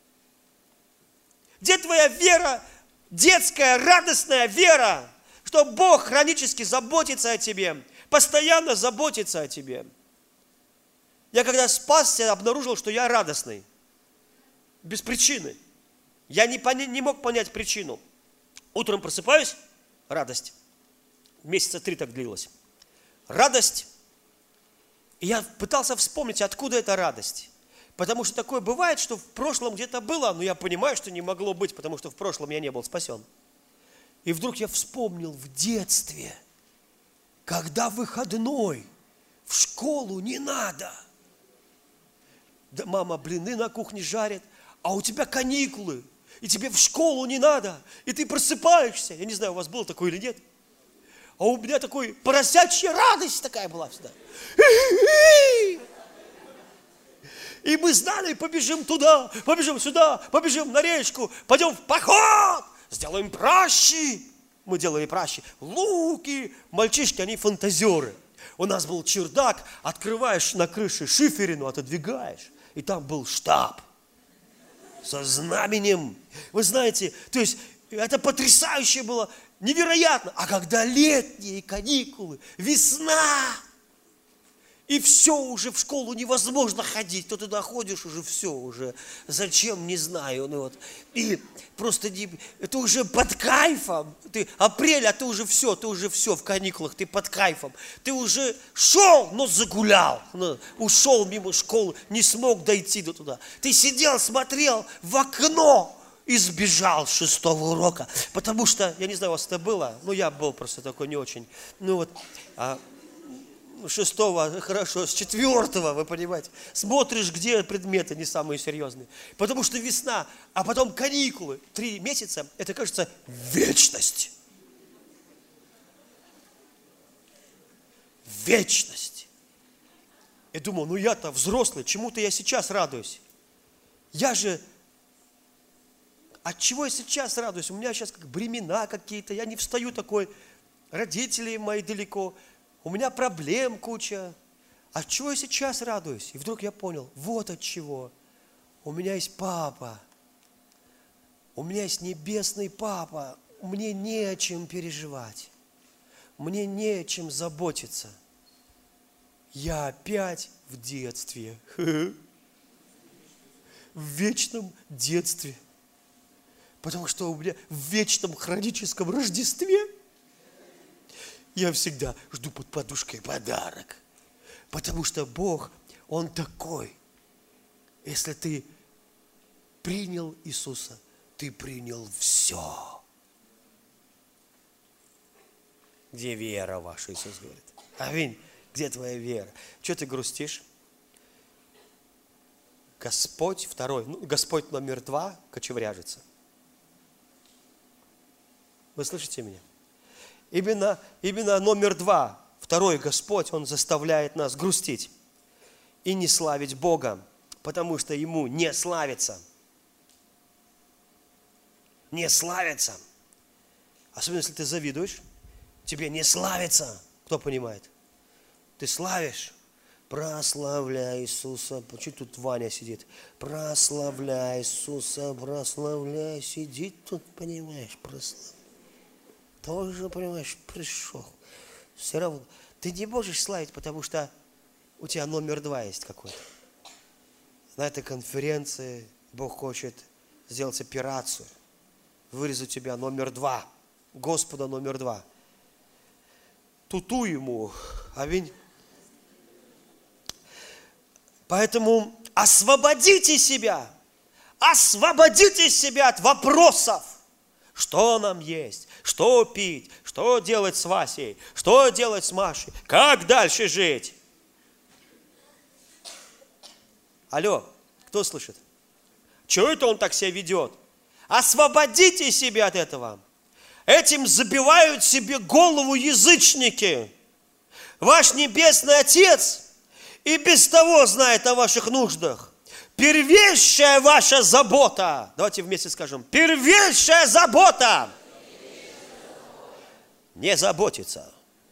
Где твоя вера, детская, радостная вера, что Бог хронически заботится о тебе, постоянно заботится о тебе? Я когда спасся, обнаружил, что я радостный. Без причины. Я не мог понять причину. Утром просыпаюсь, радость. Месяца 3 так длилось. Радость. И я пытался вспомнить, откуда эта радость. Потому что такое бывает, что в прошлом где-то было, но я понимаю, что не могло быть, потому что в прошлом я не был спасен. И вдруг я вспомнил в детстве, когда выходной, в школу не надо. Да мама блины на кухне жарит, а у тебя каникулы, и тебе в школу не надо, и ты просыпаешься. Я не знаю, у вас было такое или нет. А у меня такой поросячья радость такая была всегда. И мы знали, побежим туда, побежим сюда, побежим на речку, пойдем в поход, сделаем пращи. Мы делали пращи, луки. Мальчишки, они фантазеры. У нас был чердак, открываешь на крыше шиферину, отодвигаешь, и там был штаб со знаменем. Вы знаете, то есть это потрясающе было, невероятно. А когда летние каникулы, весна, и все, уже в школу невозможно ходить, то туда ходишь, уже все, уже зачем, не знаю. Ну вот. И просто это уже под кайфом. Ты апрель, а ты уже все в каникулах, ты под кайфом. Ты уже шел, но загулял, ушел мимо школы, не смог дойти до туда. Ты сидел, смотрел в окно и сбежал с 6-го урока. Потому что, я не знаю, у вас это было, но я был просто такой не очень. Ну вот, 6-го, хорошо, с 4-го, вы понимаете, смотришь, где предметы не самые серьезные. Потому что весна, а потом каникулы, 3 месяца, это, кажется, вечность. Вечность. Я думал, ну я-то взрослый, чему-то я сейчас радуюсь. Я же, от чего я сейчас радуюсь? У меня сейчас как бремена какие-то, я не встаю такой, родители мои далеко. У меня проблем куча. От чего я сейчас радуюсь? И вдруг я понял, вот от чего. У меня есть папа. У меня есть небесный папа. Мне не о чем переживать. Мне не о чем заботиться. Я опять в детстве. В вечном детстве. Потому что у меня в вечном хроническом Рождестве я всегда жду под подушкой подарок. Потому что Бог, Он такой. Если ты принял Иисуса, ты принял все. Где вера ваша, Иисус говорит. Аминь. Где твоя вера? Чего ты грустишь? Господь второй, Господь номер 2 кочевряжется. Вы слышите меня? Именно номер 2, второй Господь, Он заставляет нас грустить и не славить Бога, потому что Ему не славится. Не славится. Особенно, если ты завидуешь, тебе не славится. Кто понимает? Ты славишь. Прославляй Иисуса. Почему тут Ваня сидит? Прославляй Иисуса, прославляй. Сидит тут, понимаешь, прославляй. Тоже, понимаешь, пришел. Все равно. Ты не можешь славить, потому что у тебя номер 2 есть какой-то. На этой конференции Бог хочет сделать операцию. Вырезать тебя номер 2. Господа номер 2. Туту ему. Аминь. Поэтому освободите себя. Освободите себя от вопросов. Что нам есть? Что пить? Что делать с Васей? Что делать с Машей? Как дальше жить? Алло, кто слышит? Чего это он так себя ведет? Освободите себя от этого. Этим забивают себе голову язычники. Ваш Небесный Отец и без того знает о ваших нуждах. Первейшая ваша забота. Давайте вместе скажем. Первейшая забота. Не заботиться.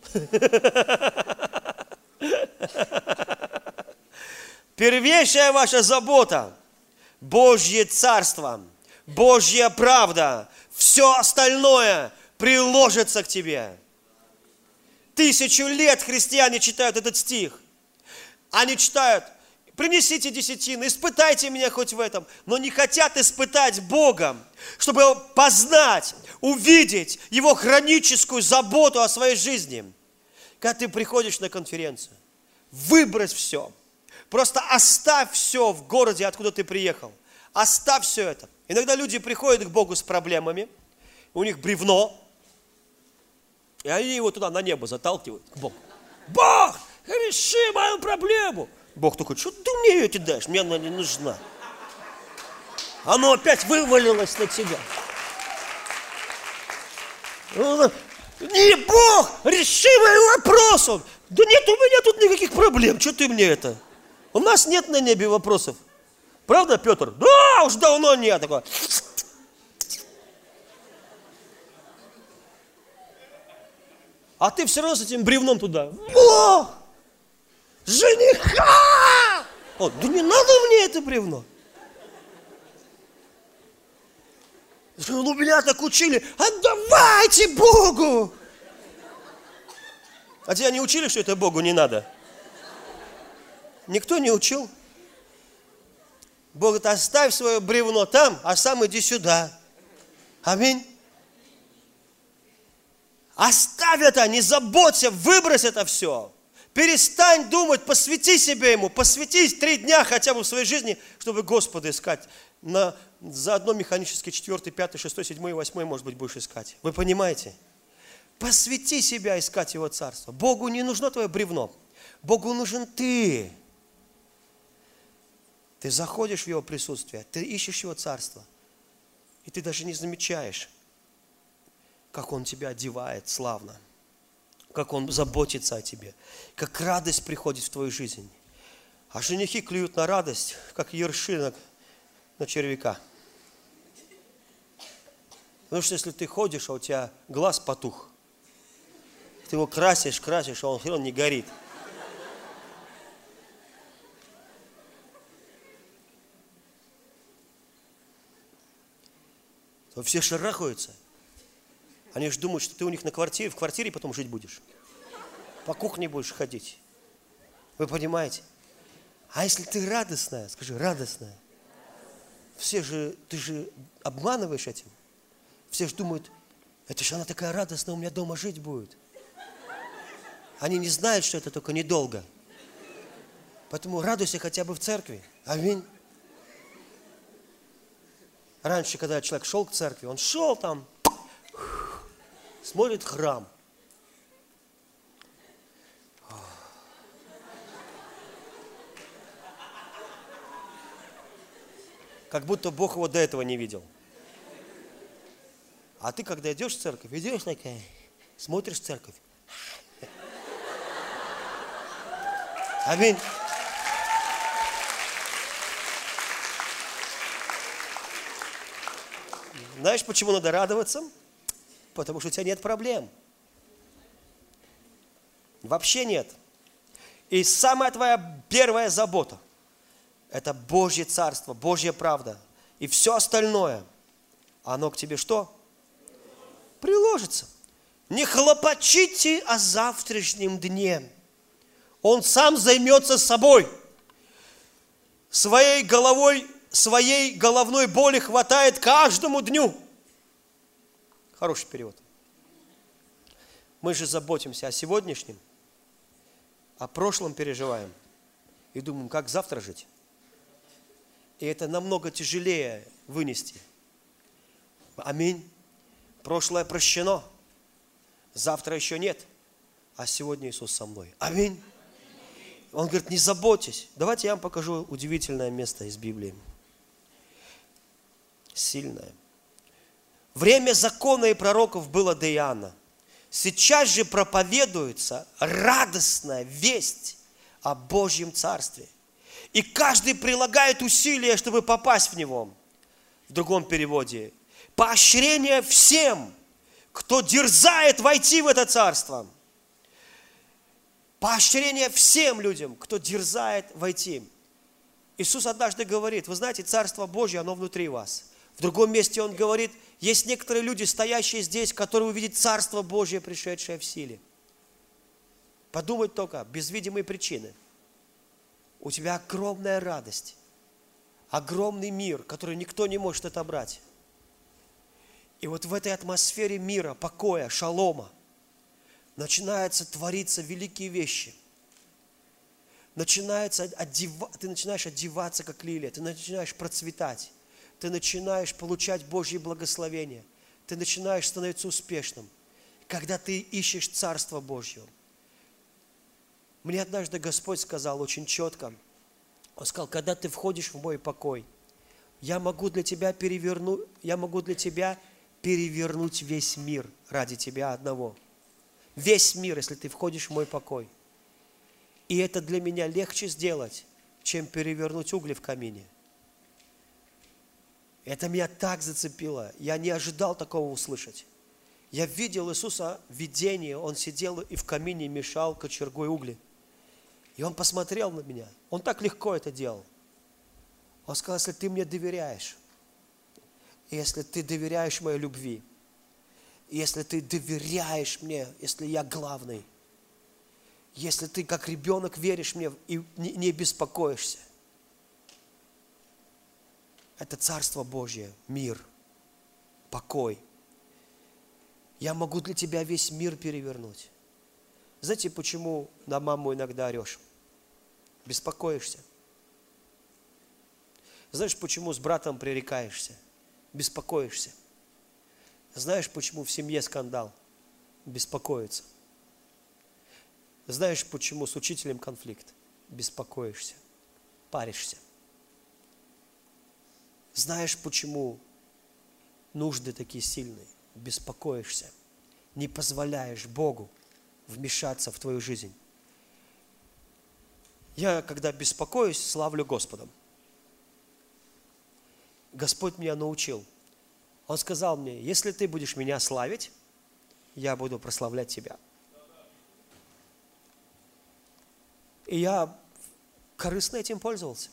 Первейшая ваша забота. Божье Царство. Божья правда. Все остальное приложится к тебе. 1000 лет христиане читают этот стих. Они читают: принесите десятины, испытайте меня хоть в этом. Но не хотят испытать Бога, чтобы познать, увидеть Его хроническую заботу о своей жизни. Когда ты приходишь на конференцию, выбрось все. Просто оставь все в городе, откуда ты приехал. Оставь все это. Иногда люди приходят к Богу с проблемами, у них бревно, и они его туда на небо заталкивают, к Богу. Бог, реши мою проблему. Бог такой: что ты мне ее дашь? Мне она не нужна. Оно опять вывалилось на тебя. Не Бог, реши мой вопрос. Да нет у меня тут никаких проблем. Что ты мне это? У нас нет на небе вопросов. Правда, Петр? Да, уж давно нет. Такой. А ты все равно с этим бревном туда. О! Жениха! О, да не надо мне это бревно. Ну, меня так учили. Отдавайте Богу. А тебя не учили, что это Богу не надо? Никто не учил. Бог говорит, оставь свое бревно там, а сам иди сюда. Аминь. Оставь это, не заботься, выбрось это все. Перестань думать, посвяти себе Ему, посвятись 3 дня хотя бы в своей жизни, чтобы Господа искать. Заодно механически 4, 5, 6, 7, 8, может быть, будешь искать. Вы понимаете? Посвяти себя искать Его Царство. Богу не нужно твое бревно. Богу нужен ты. Ты заходишь в Его присутствие, ты ищешь Его Царство. И ты даже не замечаешь, как Он тебя одевает славно. Как Он заботится о тебе. Как радость приходит в твою жизнь. А женихи клюют на радость, как ерши на червяка. Потому что если ты ходишь, а у тебя глаз потух, ты его красишь, а он не горит. То все шарахаются. Они же думают, что ты у них в квартире потом жить будешь. По кухне будешь ходить. Вы понимаете? А если ты радостная, скажи, радостная. Ты же обманываешь этим. Все же думают, это же она такая радостная, у меня дома жить будет. Они не знают, что это только недолго. Поэтому радуйся хотя бы в церкви. Аминь. Раньше, когда человек шел к церкви, он шел там, смотрит храм. Как будто Бог его до этого не видел. А ты, когда идешь в церковь, идешь такая, смотришь в церковь. Аминь. Знаешь, почему надо радоваться? Потому что у тебя нет проблем. Вообще нет. И самая твоя первая забота – это Божье Царство, Божья правда. И все остальное, оно к тебе что? Приложится. Не хлопочите о завтрашнем дне. Он сам займется собой. Своей головной боли хватает каждому дню. Хороший перевод. Мы же заботимся о сегодняшнем, о прошлом переживаем и думаем, как завтра жить. И это намного тяжелее вынести. Аминь. Прошлое прощено. Завтра еще нет. А сегодня Иисус со мной. Аминь. Он говорит, не заботьтесь. Давайте я вам покажу удивительное место из Библии. Сильное. Время закона и пророков было до Иоанна. Сейчас же проповедуется радостная весть о Божьем Царстве. И каждый прилагает усилия, чтобы попасть в него. В другом переводе. Поощрение всем, кто дерзает войти в это Царство. Поощрение всем людям, кто дерзает войти. Иисус однажды говорит, вы знаете, Царство Божье, оно внутри вас. В другом месте Он говорит, есть некоторые люди, стоящие здесь, которые увидят Царство Божье, пришедшее в силе. Подумать только, без видимой причины. У тебя огромная радость, огромный мир, который никто не может отобрать. И вот в этой атмосфере мира, покоя, шалома, начинаются твориться великие вещи. Ты начинаешь одеваться, как лилия, ты начинаешь процветать, ты начинаешь получать Божьи благословения, ты начинаешь становиться успешным, когда ты ищешь Царство Божье. Мне однажды Господь сказал очень четко, Он сказал, когда ты входишь в мой покой, я могу для тебя перевернуть весь мир ради тебя одного. Весь мир, если ты входишь в мой покой. И это для меня легче сделать, чем перевернуть угли в камине. Это меня так зацепило. Я не ожидал такого услышать. Я видел Иисуса в видении. Он сидел и в камине мешал кочергой угли. И Он посмотрел на меня. Он так легко это делал. Он сказал, если ты мне доверяешь, если ты доверяешь моей любви, если ты доверяешь мне, если я главный, если ты как ребенок веришь мне и не беспокоишься, это Царство Божье, мир, покой. Я могу для тебя весь мир перевернуть. Знаете, почему на маму иногда орешь? Беспокоишься. Знаешь, почему с братом пререкаешься? Беспокоишься. Знаешь, почему в семье скандал? Беспокоиться. Знаешь, почему с учителем конфликт? Беспокоишься. Паришься. Знаешь, почему нужды такие сильные? Беспокоишься. Не позволяешь Богу вмешаться в твою жизнь. Я, когда беспокоюсь, славлю Господом. Господь меня научил. Он сказал мне, если ты будешь меня славить, я буду прославлять тебя. И я корыстно этим пользовался.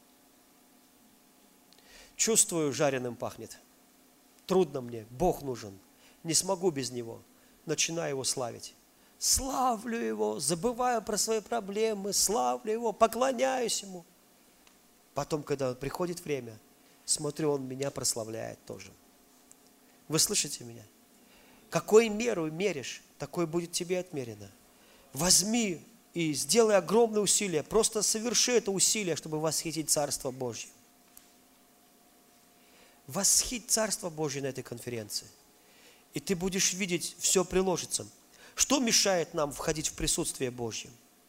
Чувствую, жареным пахнет. Трудно мне, Бог нужен. Не смогу без Него. Начинаю Его славить. Славлю Его, забываю про свои проблемы, славлю Его, поклоняюсь Ему. Потом, когда приходит время, смотрю, Он меня прославляет тоже. Вы слышите меня? Какой меру меришь, такой будет тебе отмерено. Возьми и сделай огромное усилие, просто соверши это усилие, чтобы восхитить Царство Божье. Восхить Царство Божье на этой конференции. И ты будешь видеть, все приложится. Что мешает нам входить в присутствие Божье?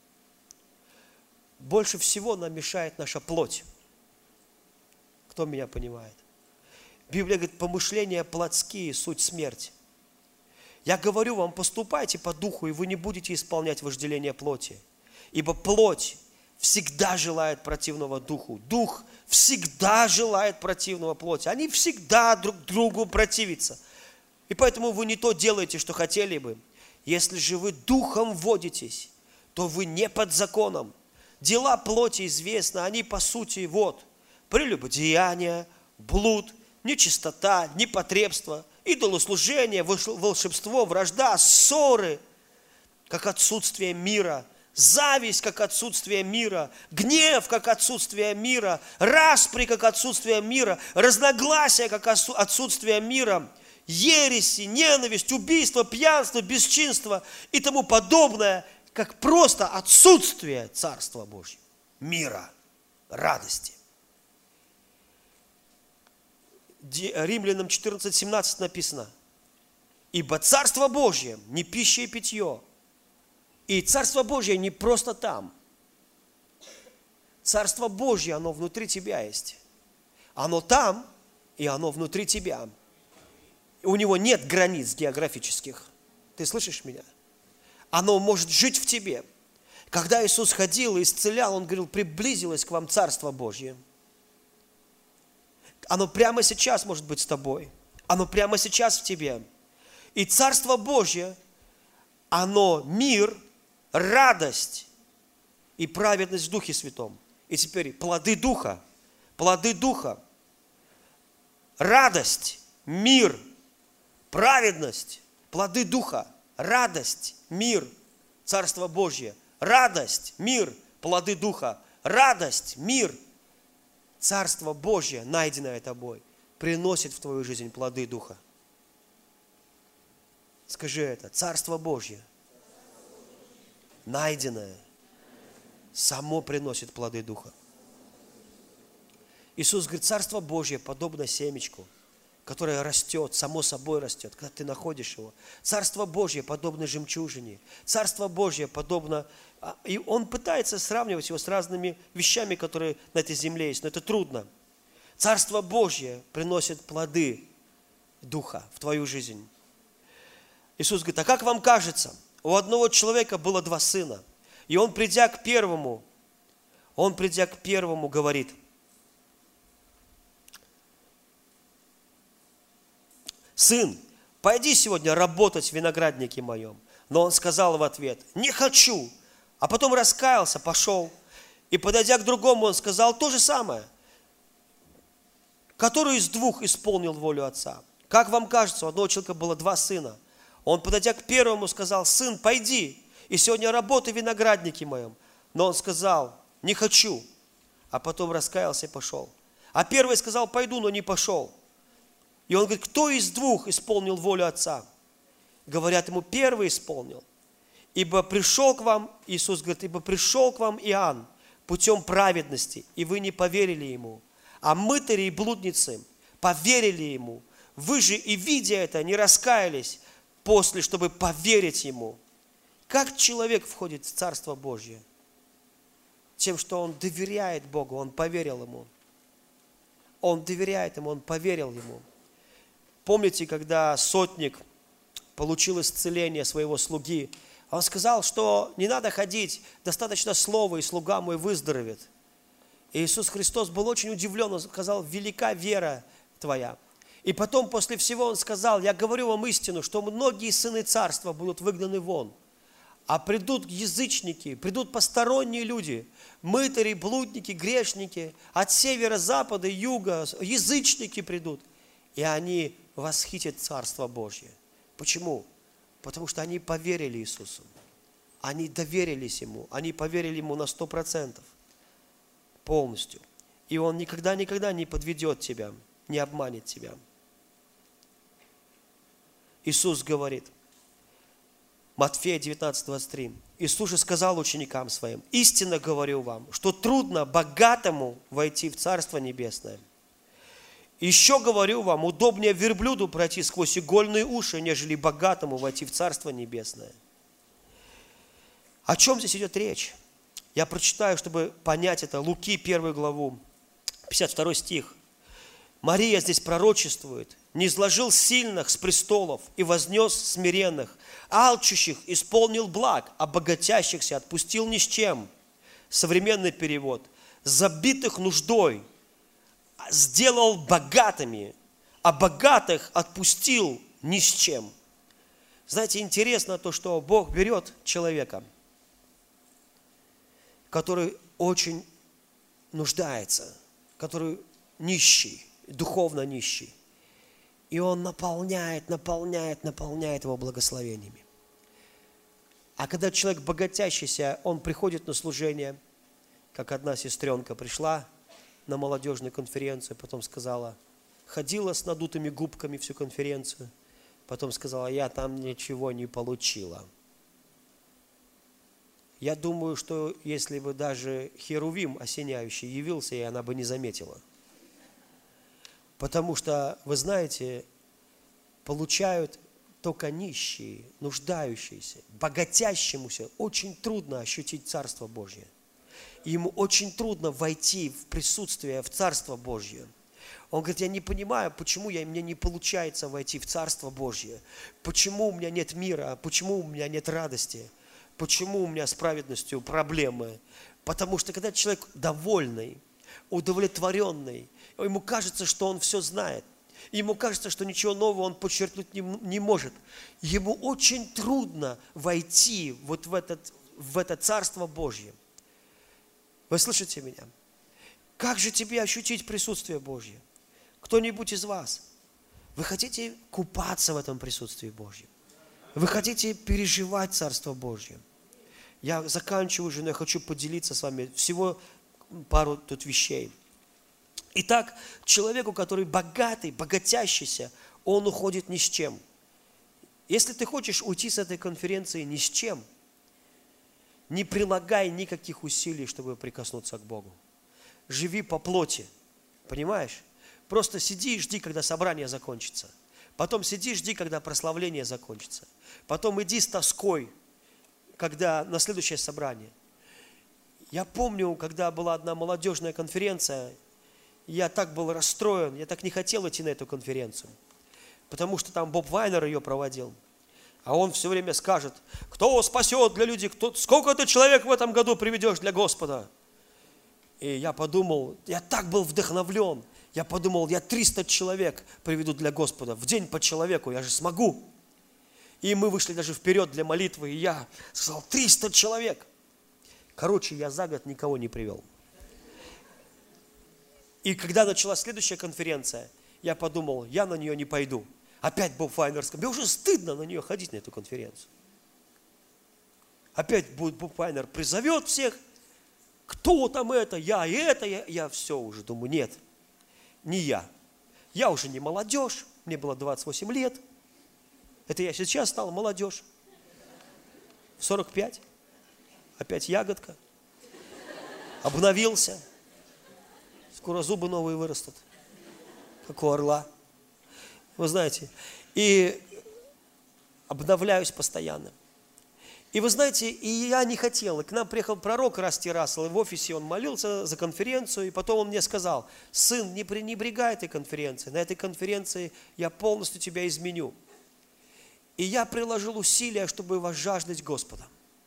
Больше всего нам мешает наша плоть. Кто меня понимает? Библия говорит, помышления плотские, суть смерть. Я говорю вам, поступайте по духу, и вы не будете исполнять вожделение плоти. Ибо плоть всегда желает противного духу. Дух всегда желает противного плоти. Они всегда друг другу противятся. И поэтому вы не то делаете, что хотели бы. Если же вы духом водитесь, то вы не под законом. Дела плоти известны, они по сути вот. Прелюбодеяние, блуд, нечистота, непотребство, идолослужение, волшебство, вражда, ссоры, как отсутствие мира, зависть, как отсутствие мира, гнев, как отсутствие мира, распри, как отсутствие мира, разногласия, как отсутствие мира, ереси, ненависть, убийство, пьянство, бесчинство и тому подобное, как просто отсутствие Царства Божьего, мира, радости. Римлянам 14:17 написано: ибо Царство Божье не пища и питье. И Царство Божье не просто там. Царство Божье, оно внутри тебя есть. Оно там, и оно внутри тебя. У него нет границ географических. Ты слышишь меня? Оно может жить в тебе. Когда Иисус ходил и исцелял, Он говорил, приблизилось к вам Царство Божье. Оно прямо сейчас может быть с тобой. Оно прямо сейчас в тебе. И Царство Божье, оно мир, радость и праведность в Духе Святом. И теперь плоды Духа. Плоды Духа. Радость, мир, праведность, плоды Духа. Радость, мир, Царство Божье. Радость, мир, плоды Духа. Радость, мир, Царство Божье, найденное тобой, приносит в твою жизнь плоды Духа. Скажи это. Царство Божье, найденное, само приносит плоды Духа. Иисус говорит, Царство Божье подобно семечку, которое растет, само собой растет, когда ты находишь его. Царство Божье подобно жемчужине. Царство Божье подобно... И он пытается сравнивать его с разными вещами, которые на этой земле есть, но это трудно. Царство Божье приносит плоды Духа в твою жизнь. Иисус говорит, а как вам кажется, у одного человека было 2 сына, и он, придя к первому, Он, придя к первому, говорит: сын, пойди сегодня работать в винограднике моем. Но он сказал в ответ: не хочу. А потом раскаялся, пошел. И подойдя к другому, он сказал то же самое. Который из двух исполнил волю отца? Как вам кажется, у одного человека было 2 сына. Он, подойдя к первому, сказал: сын, пойди, и сегодня работай в винограднике моем. Но он сказал: не хочу. А потом раскаялся и пошел. А первый сказал: пойду, но не пошел. И он говорит: кто из двух исполнил волю отца? Говорят ему: первый исполнил. Ибо пришел к вам, Иисус говорит, ибо пришел к вам Иоанн путем праведности, и вы не поверили ему. А мытари и блудницы поверили ему. Вы же, и видя это, не раскаялись после, чтобы поверить ему. Как человек входит в Царство Божье? Тем, что он доверяет Богу, он поверил ему. Он доверяет ему, он поверил ему. Помните, когда сотник получил исцеление своего слуги, он сказал, что не надо ходить, достаточно слова, и слуга мой выздоровеет. И Иисус Христос был очень удивлен, он сказал: велика вера твоя. И потом, после всего, он сказал: я говорю вам истину, что многие сыны царства будут выгнаны вон, а придут язычники, придут посторонние люди, мытари, блудники, грешники, от севера, запада, юга, язычники придут, и они восхитят Царство Божье. Почему? Потому что они поверили Иисусу, они доверились Ему, они поверили Ему на 100%, полностью. И Он никогда не подведет тебя, не обманет тебя. Иисус говорит, Матфея 19:23. Иисус же сказал ученикам Своим: истинно говорю вам, что трудно богатому войти в Царство Небесное. Еще говорю вам, удобнее верблюду пройти сквозь игольные уши, нежели богатому войти в Царство Небесное. О чем здесь идет речь? Я прочитаю, чтобы понять это. Луки 1 главу, 52 стих. Мария здесь пророчествует: не изложил сильных с престолов и вознес смиренных, алчущих исполнил благ, а богатящихся отпустил ни с чем. Современный перевод: забитых нуждой сделал богатыми, а богатых отпустил ни с чем. Знаете, интересно то, что Бог берет человека, который очень нуждается, который нищий, духовно нищий, и Он наполняет его благословениями. А когда человек богатящийся, он приходит на служение, как одна сестренка пришла на молодежную конференцию, потом сказала, ходила с надутыми губками всю конференцию, потом сказала: я там ничего не получила. Я думаю, что если бы даже Херувим осеняющий явился, и она бы не заметила. Потому что, вы знаете, получают только нищие, нуждающиеся. Богатящемуся очень трудно ощутить Царство Божье. Ему очень трудно войти в присутствие, в Царство Божье. Он говорит: я не понимаю, почему мне не получается войти в Царство Божье. Почему у меня нет мира, почему у меня нет радости, почему у меня с праведностью проблемы. Потому что когда человек довольный, удовлетворенный, ему кажется, что он все знает. Ему кажется, что ничего нового он подчеркнуть не может. Ему очень трудно войти вот в это Царство Божье. Вы слышите меня? Как же тебе ощутить присутствие Божье? Кто-нибудь из вас? Вы хотите купаться в этом присутствии Божьем? Вы хотите переживать Царство Божье? Я заканчиваю уже, но я хочу поделиться с вами всего пару тут вещей. Итак, человеку, который богатый, богатящийся, он уходит ни с чем. Если ты хочешь уйти с этой конференции ни с чем, не прилагай никаких усилий, чтобы прикоснуться к Богу. Живи по плоти, понимаешь? Просто сиди и жди, когда собрание закончится. Потом сиди и жди, когда прославление закончится. Потом иди с тоской, когда на следующее собрание. Я помню, когда была одна молодежная конференция, я так был расстроен, я так не хотел идти на эту конференцию, потому что там Боб Вайнер ее проводил. А он все время скажет: кто спасет для людей, сколько ты человек в этом году приведешь для Господа? И я подумал, я так был вдохновлен. Я подумал, я 300 человек приведу для Господа. В день по человеку, я же смогу. И мы вышли даже вперед для молитвы. И я сказал, 300 человек. Короче, я за год никого не привел. И когда началась следующая конференция, я подумал, я на нее не пойду. Опять Боб Вайнер сказал, мне уже стыдно на нее ходить, на эту конференцию. Опять будет Боб Вайнер, призовет всех. Кто там это? Я все уже думаю, нет, не я. Я уже не молодежь, мне было 28 лет. Это я сейчас стал молодежь. В 45. Опять ягодка. Обновился. Скоро зубы новые вырастут, как у орла. Вы знаете, и обновляюсь постоянно. И вы знаете, и я не хотел. И к нам приехал пророк Расти Рассел, и в офисе он молился за конференцию, и потом он мне сказал, сын, не пренебрегай этой конференцией, на этой конференции я полностью тебя изменю. И я приложил усилия, чтобы возжаждать Господа,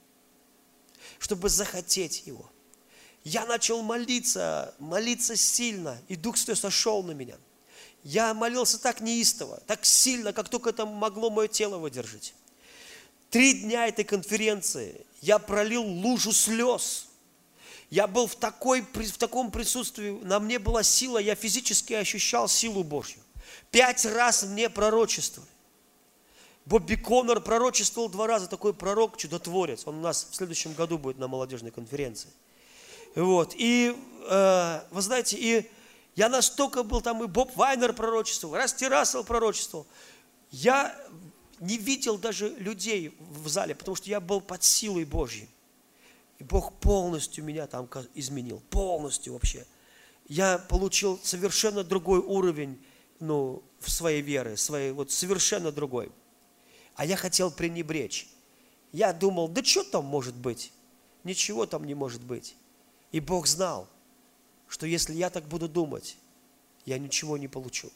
чтобы захотеть Его. Я начал молиться сильно, и Дух Святой сошел на меня. Я молился так неистово, так сильно, как только это могло мое тело выдержать. 3 дня этой конференции я пролил лужу слез. Я был в таком присутствии, на мне была сила, я физически ощущал силу Божью. 5 раз мне пророчествовали. Бобби Коннор пророчествовал 2 раза, такой пророк, чудотворец. Он у нас в следующем году будет на молодежной конференции. Вот. И, вы знаете, и я настолько был там, и Боб Вайнер пророчествовал, Расти Рассел пророчествовал. Я не видел даже людей в зале, потому что я был под силой Божьей. И Бог полностью меня там изменил, полностью вообще. Я получил совершенно другой уровень, в своей веры, вот совершенно другой. А я хотел пренебречь. Я думал, да что там может быть? Ничего там не может быть. И Бог знал, что если я так буду думать, я ничего не получу.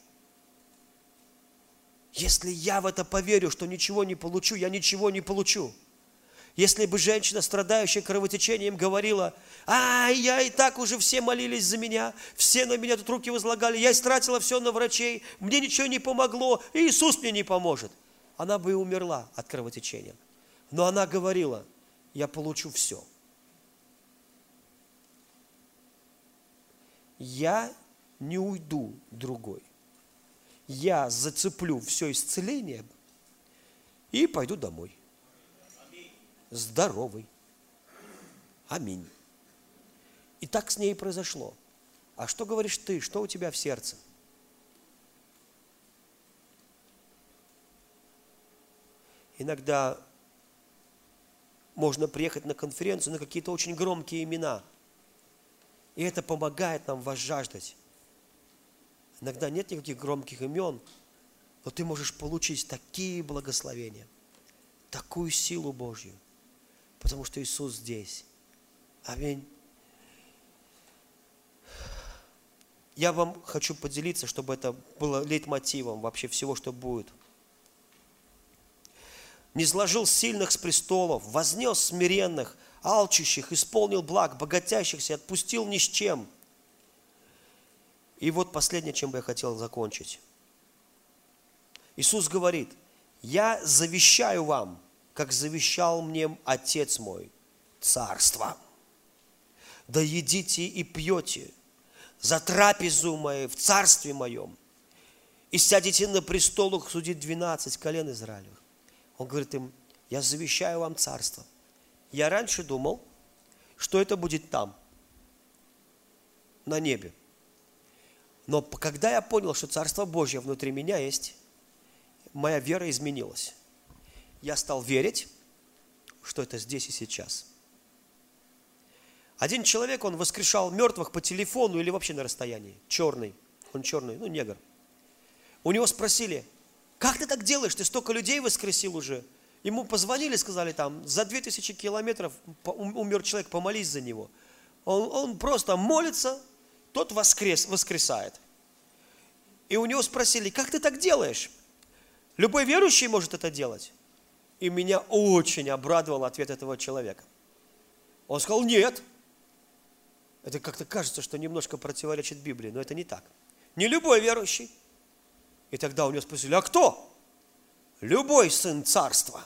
Если я в это поверю, что ничего не получу, я ничего не получу. Если бы женщина, страдающая кровотечением, говорила, я и так уже все молились за меня, все на меня тут руки возлагали, я истратила все на врачей, мне ничего не помогло, и Иисус мне не поможет. Она бы и умерла от кровотечения. Но она говорила, я получу все. Я не уйду другой. Я зацеплю все исцеление и пойду домой. Здоровый. Аминь. И так с ней и произошло. А что говоришь ты? Что у тебя в сердце? Иногда можно приехать на конференцию на какие-то очень громкие имена. И это помогает нам возжаждать. Иногда нет никаких громких имен, но ты можешь получить такие благословения, такую силу Божью, потому что Иисус здесь. Аминь. Я вам хочу поделиться, чтобы это было лейтмотивом вообще всего, что будет. «Низложил сильных с престолов, вознес смиренных, алчущих, исполнил благ, богатящихся, отпустил ни с чем». И вот последнее, чем бы я хотел закончить. Иисус говорит, «Я завещаю вам, как завещал мне Отец мой, царство. Да едите и пьете за трапезу моей в царстве моем, и сядете на престолах судить 12 колен Израилевых». Он говорит им, «Я завещаю вам царство». Я раньше думал, что это будет там, на небе. Но когда я понял, что Царство Божье внутри меня есть, моя вера изменилась. Я стал верить, что это здесь и сейчас. Один человек, он воскрешал мертвых по телефону или вообще на расстоянии. Черный, он черный, негр. У него спросили, как ты так делаешь, ты столько людей воскресил уже. Ему позвонили, сказали там, за 2000 километров умер человек, помолись за него. Он просто молится, тот воскресает. И у него спросили, как ты так делаешь? Любой верующий может это делать? И меня очень обрадовал ответ этого человека. Он сказал, нет, Это как-то кажется, что немножко противоречит Библии, но это не так. Не любой верующий. И тогда у него спросили, а кто? Любой сын царства.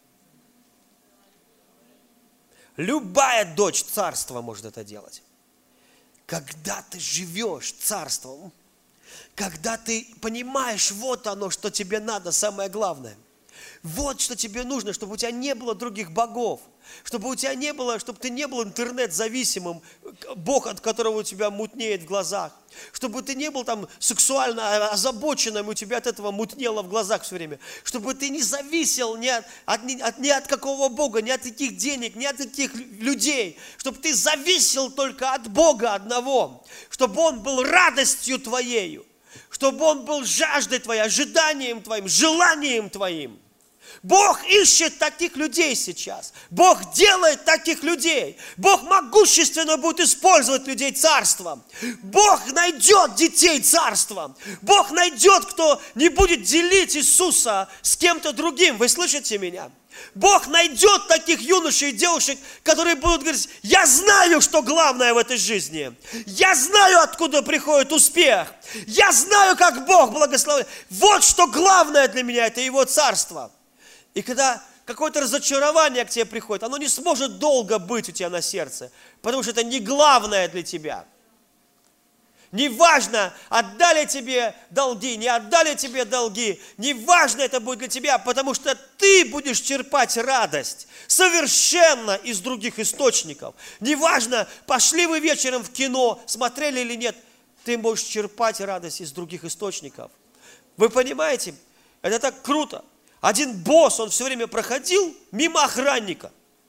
Любая дочь царства может это делать. Когда ты живешь царством, когда ты понимаешь, вот оно, что тебе надо, самое главное. Вот что тебе нужно, чтобы у тебя не было других богов, чтобы у тебя не было, чтобы ты не был интернет-зависимым, Бог, от которого у тебя мутнеет в глазах, чтобы ты не был там сексуально озабоченным, и у тебя от этого мутнело в глазах все время, чтобы ты не зависел ни от какого Бога, ни от каких денег, ни от каких людей, чтобы ты зависел только от Бога одного, чтобы Он был радостью твоею, чтобы Он был жаждой твоей, ожиданием твоим, желанием твоим. Бог ищет таких людей сейчас. Бог делает таких людей. Бог могущественно будет использовать людей царством. Бог найдет детей царством. Бог найдет, кто не будет делить Иисуса с кем-то другим. Вы слышите меня? Бог найдет таких юношей и девушек, которые будут говорить, я знаю, что главное в этой жизни. Я знаю, откуда приходит успех. Я знаю, как Бог благословляет. Вот что главное для меня, это Его царство. И когда какое-то разочарование к тебе приходит, оно не сможет долго быть у тебя на сердце, потому что это не главное для тебя. Неважно, отдали тебе долги, не отдали тебе долги, неважно это будет для тебя, потому что ты будешь черпать радость совершенно из других источников. Неважно, пошли вы вечером в кино, смотрели или нет, ты можешь черпать радость из других источников. Вы понимаете? Это так круто. Один босс, он все время проходил мимо охранника.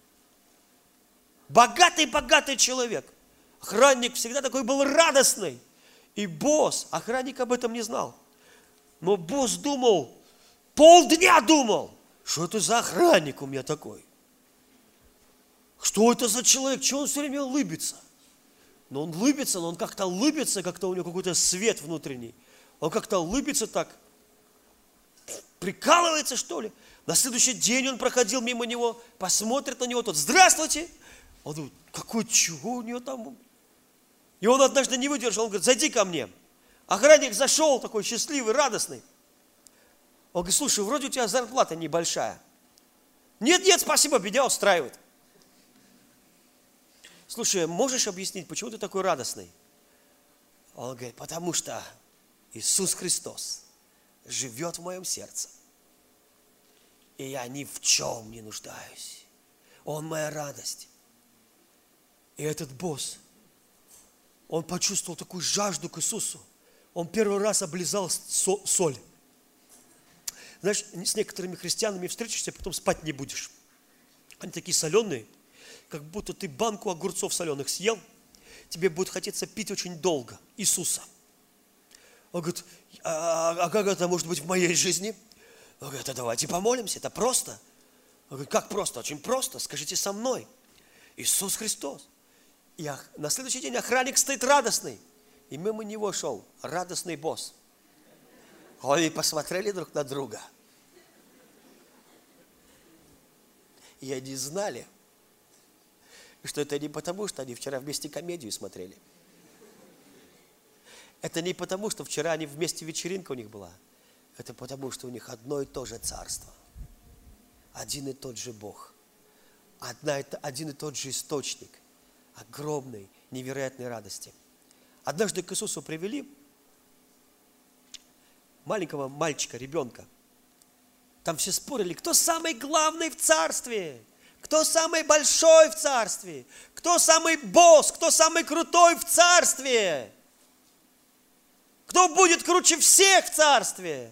Богатый человек. Охранник всегда такой был радостный. И босс, охранник об этом не знал. Но босс думал, полдня думал, что это за охранник у меня такой? Что это за человек? Чего он все время улыбится? Но он улыбится, но он как-то улыбится, как-то у него какой-то свет внутренний. Он как-то улыбится так, прикалывается, что ли? На следующий день он проходил мимо него, посмотрит на него, тот, здравствуйте. Он думает, чего у него там? И он однажды не выдержал, он говорит, зайди ко мне. Охранник зашел, такой счастливый, радостный. Он говорит, слушай, вроде у тебя зарплата небольшая. Нет, спасибо, меня устраивает. Слушай, можешь объяснить, почему ты такой радостный? Он говорит, потому что Иисус Христос живет в моем сердце. И я ни в чем не нуждаюсь. Он моя радость. И этот босс, он почувствовал такую жажду к Иисусу. Он первый раз облизал соль. Знаешь, с некоторыми христианами встретишься, потом спать не будешь. Они такие соленые, как будто ты банку огурцов соленых съел, тебе будет хотеться пить очень долго Иисуса. Он говорит, а как это может быть в моей жизни? Он говорит, давайте помолимся, это просто. Он говорит, как просто? Очень просто, скажите со мной. Иисус Христос. И на следующий день охранник стоит радостный. И мимо него шел радостный босс. Они посмотрели друг на друга. И они знали, что это не потому, что они вчера вместе комедию смотрели. Это не потому, что вчера они вместе вечеринка у них была. Это потому, что у них одно и то же царство. Один и тот же Бог. Один и тот же источник огромной, невероятной радости. Однажды к Иисусу привели маленького мальчика, ребенка. Там все спорили, кто самый главный в царстве, кто самый большой в царстве, кто самый босс, кто самый крутой в царстве, кто будет круче всех в царстве.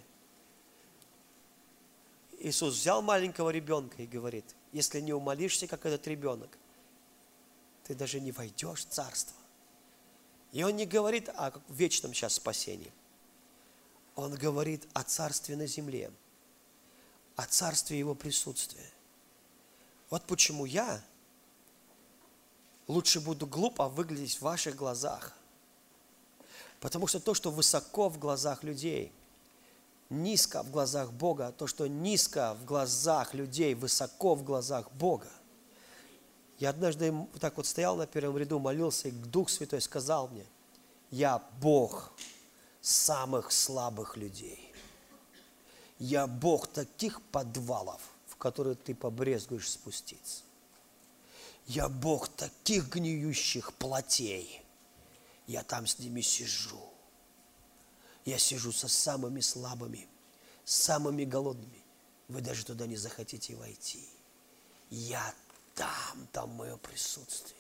Иисус взял маленького ребенка и говорит, если не умолишься, как этот ребенок, ты даже не войдешь в царство. И он не говорит о вечном сейчас спасении. Он говорит о царстве на земле, о царстве Его присутствия. Вот почему я лучше буду глупо выглядеть в ваших глазах. Потому что то, что высоко в глазах людей, низко в глазах Бога, то, что низко в глазах людей, высоко в глазах Бога. Я однажды вот так вот стоял на первом ряду, молился, и Дух Святой сказал мне: я Бог самых слабых людей. Я Бог таких подвалов, в которые ты побрезгуешь спуститься. Я Бог таких гниющих плотей. Я там с ними сижу. Я сижу со самыми слабыми, самыми голодными. Вы даже туда не захотите войти. Я там мое присутствие.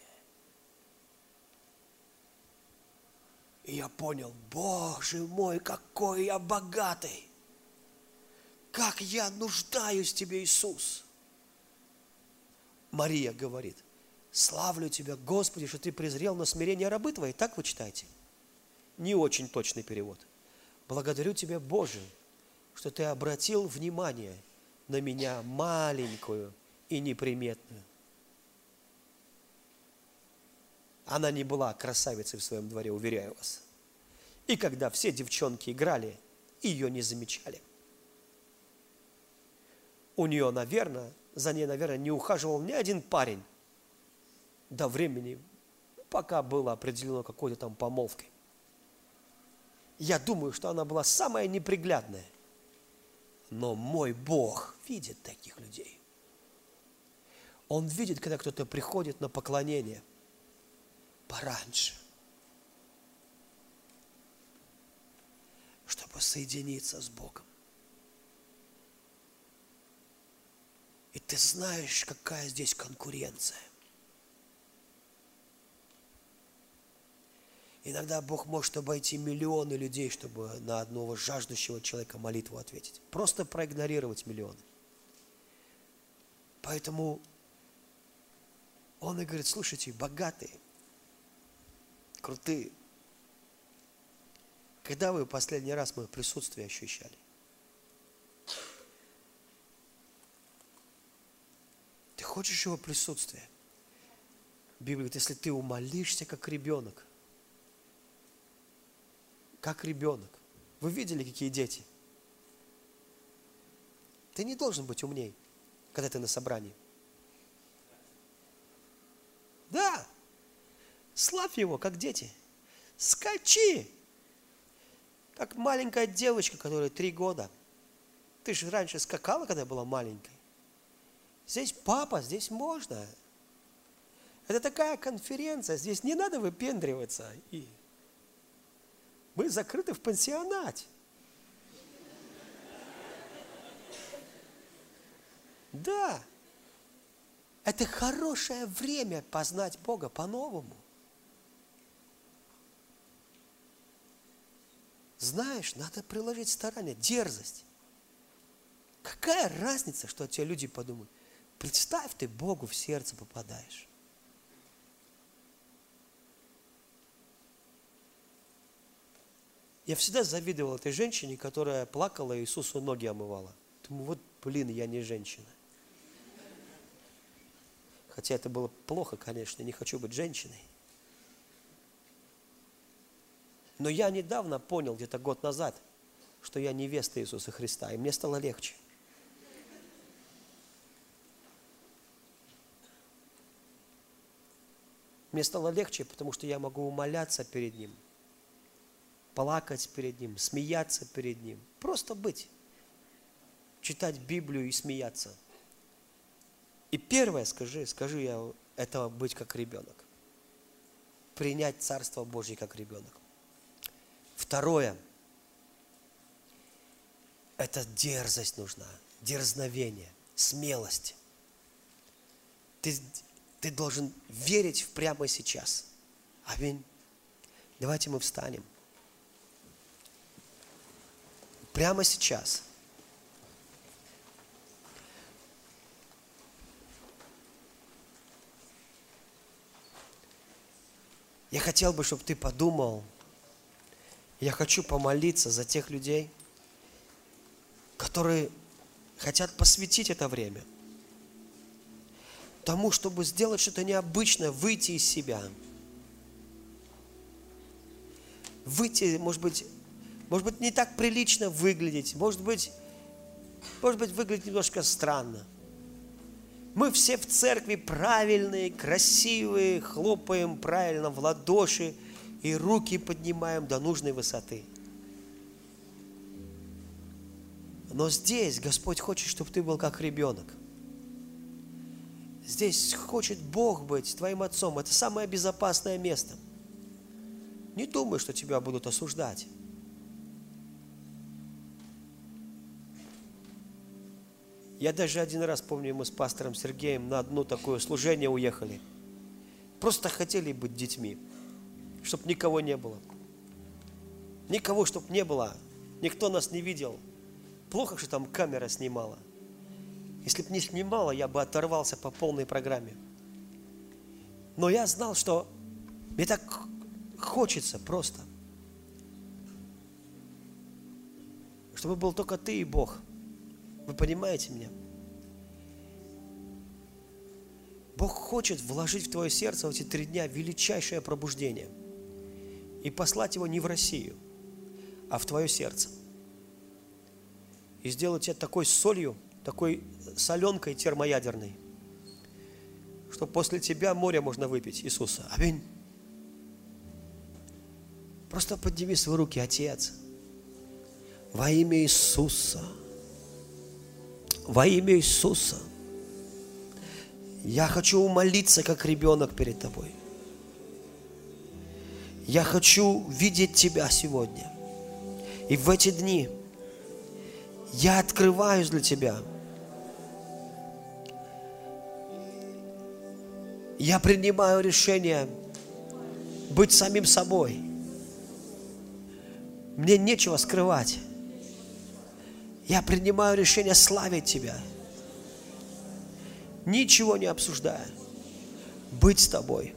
И я понял: Боже мой, какой я богатый! Как я нуждаюсь в Тебе, Иисус! Мария говорит: славлю Тебя, Господи, что Ты презрел на смирение рабы Твоей. Так вы читаете? Не очень точный перевод. Благодарю Тебя, Боже, что Ты обратил внимание на меня, маленькую и неприметную. Она не была красавицей в своем дворе, уверяю вас. И когда все девчонки играли, ее не замечали. У нее, за ней, наверное, не ухаживал ни один парень до времени, пока было определено какой-то там помолвкой. Я думаю, что она была самая неприглядная. Но мой Бог видит таких людей. Он видит, когда кто-то приходит на поклонение пораньше, чтобы соединиться с Богом. И ты знаешь, какая здесь конкуренция. Иногда Бог может обойти миллионы людей, чтобы на одного жаждущего человека молитву ответить. Просто проигнорировать миллионы. Поэтому Он и говорит: слушайте, богатые, крутые, когда вы последний раз мое присутствие ощущали? Ты хочешь Его присутствия? Библия говорит: если ты умолишься, как ребенок. Как ребенок. Вы видели, какие дети? Ты не должен быть умней, когда ты на собрании. Да. Славь Его, как дети. Скачи. Как маленькая девочка, которой 3 года. Ты же раньше скакала, когда была маленькой. Здесь папа, здесь можно. Это такая конференция, здесь не надо выпендриваться. И мы закрыты в пансионате. Да. Это хорошее время познать Бога по-новому. Знаешь, надо приложить старание, дерзость. Какая разница, что те люди подумают? Представь, ты Богу в сердце попадаешь. Я всегда завидовал этой женщине, которая плакала и Иисусу ноги омывала. Думаю, вот, блин, я не женщина. Хотя это было плохо, конечно, не хочу быть женщиной. Но я недавно понял, где-то год назад, что я невеста Иисуса Христа, и мне стало легче. Мне стало легче, потому что я могу умоляться перед Ним, плакать перед Ним, смеяться перед Ним. Просто быть. Читать Библию и смеяться. И первое, скажи я, это быть как ребенок. Принять Царство Божье как ребенок. Второе, это дерзость нужна, дерзновение, смелость. Ты должен верить в прямо сейчас. Аминь. Давайте мы встанем. Прямо сейчас. Я хотел бы, чтобы ты подумал, я хочу помолиться за тех людей, которые хотят посвятить это время тому, чтобы сделать что-то необычное, выйти из себя. Выйти, может быть, не так прилично выглядеть, может быть, выглядеть немножко странно. Мы все в церкви правильные, красивые, хлопаем правильно в ладоши и руки поднимаем до нужной высоты. Но здесь Господь хочет, чтобы ты был как ребенок. Здесь хочет Бог быть твоим отцом. Это самое безопасное место. Не думай, что тебя будут осуждать. Я даже один раз помню, мы с пастором Сергеем на одно такое служение уехали. Просто хотели быть детьми, чтобы никого не было. Никого, чтобы не было. Никто нас не видел. Плохо, что там камера снимала. Если бы не снимала, я бы оторвался по полной программе. Но я знал, что мне так хочется просто, чтобы был только ты и Бог. Вы понимаете меня? Бог хочет вложить в твое сердце в эти 3 дня величайшее пробуждение и послать его не в Россию, а в твое сердце. И сделать тебя такой солью, такой соленкой термоядерной, что после тебя море можно выпить, Иисуса. Аминь. Просто подними свои руки, Отец, во имя Иисуса. Во имя Иисуса. Я хочу умолиться, как ребенок перед Тобой. Я хочу видеть Тебя сегодня. И в эти дни я открываюсь для Тебя. Я принимаю решение быть самим собой. Мне нечего скрывать. Я принимаю решение славить Тебя, ничего не обсуждая, быть с Тобой.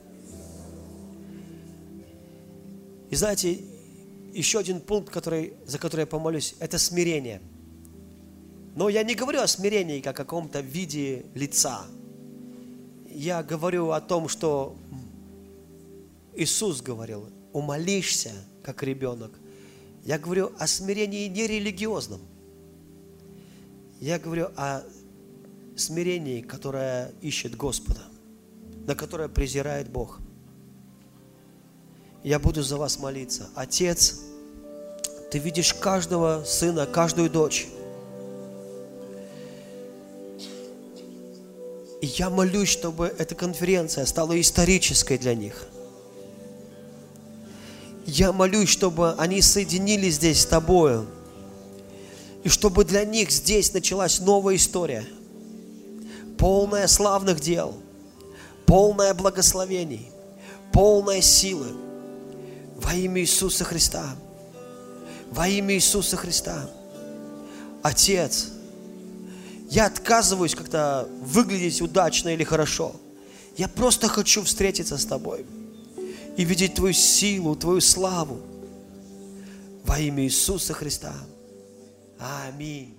И знаете, еще один пункт, за который я помолюсь, это смирение. Но я не говорю о смирении как о каком-то виде лица. Я говорю о том, что Иисус говорил: умолишься, как ребенок. Я говорю о смирении нерелигиозном. Я говорю о смирении, которое ищет Господа, на которое презирает Бог. Я буду за вас молиться. Отец, Ты видишь каждого сына, каждую дочь. И я молюсь, чтобы эта конференция стала исторической для них. Я молюсь, чтобы они соединились здесь с Тобою. И чтобы для них здесь началась новая история, полная славных дел, полная благословений, полная силы. Во имя Иисуса Христа. Во имя Иисуса Христа. Отец, я отказываюсь как-то выглядеть удачно или хорошо. Я просто хочу встретиться с Тобой и видеть Твою силу, Твою славу. Во имя Иисуса Христа. Аминь.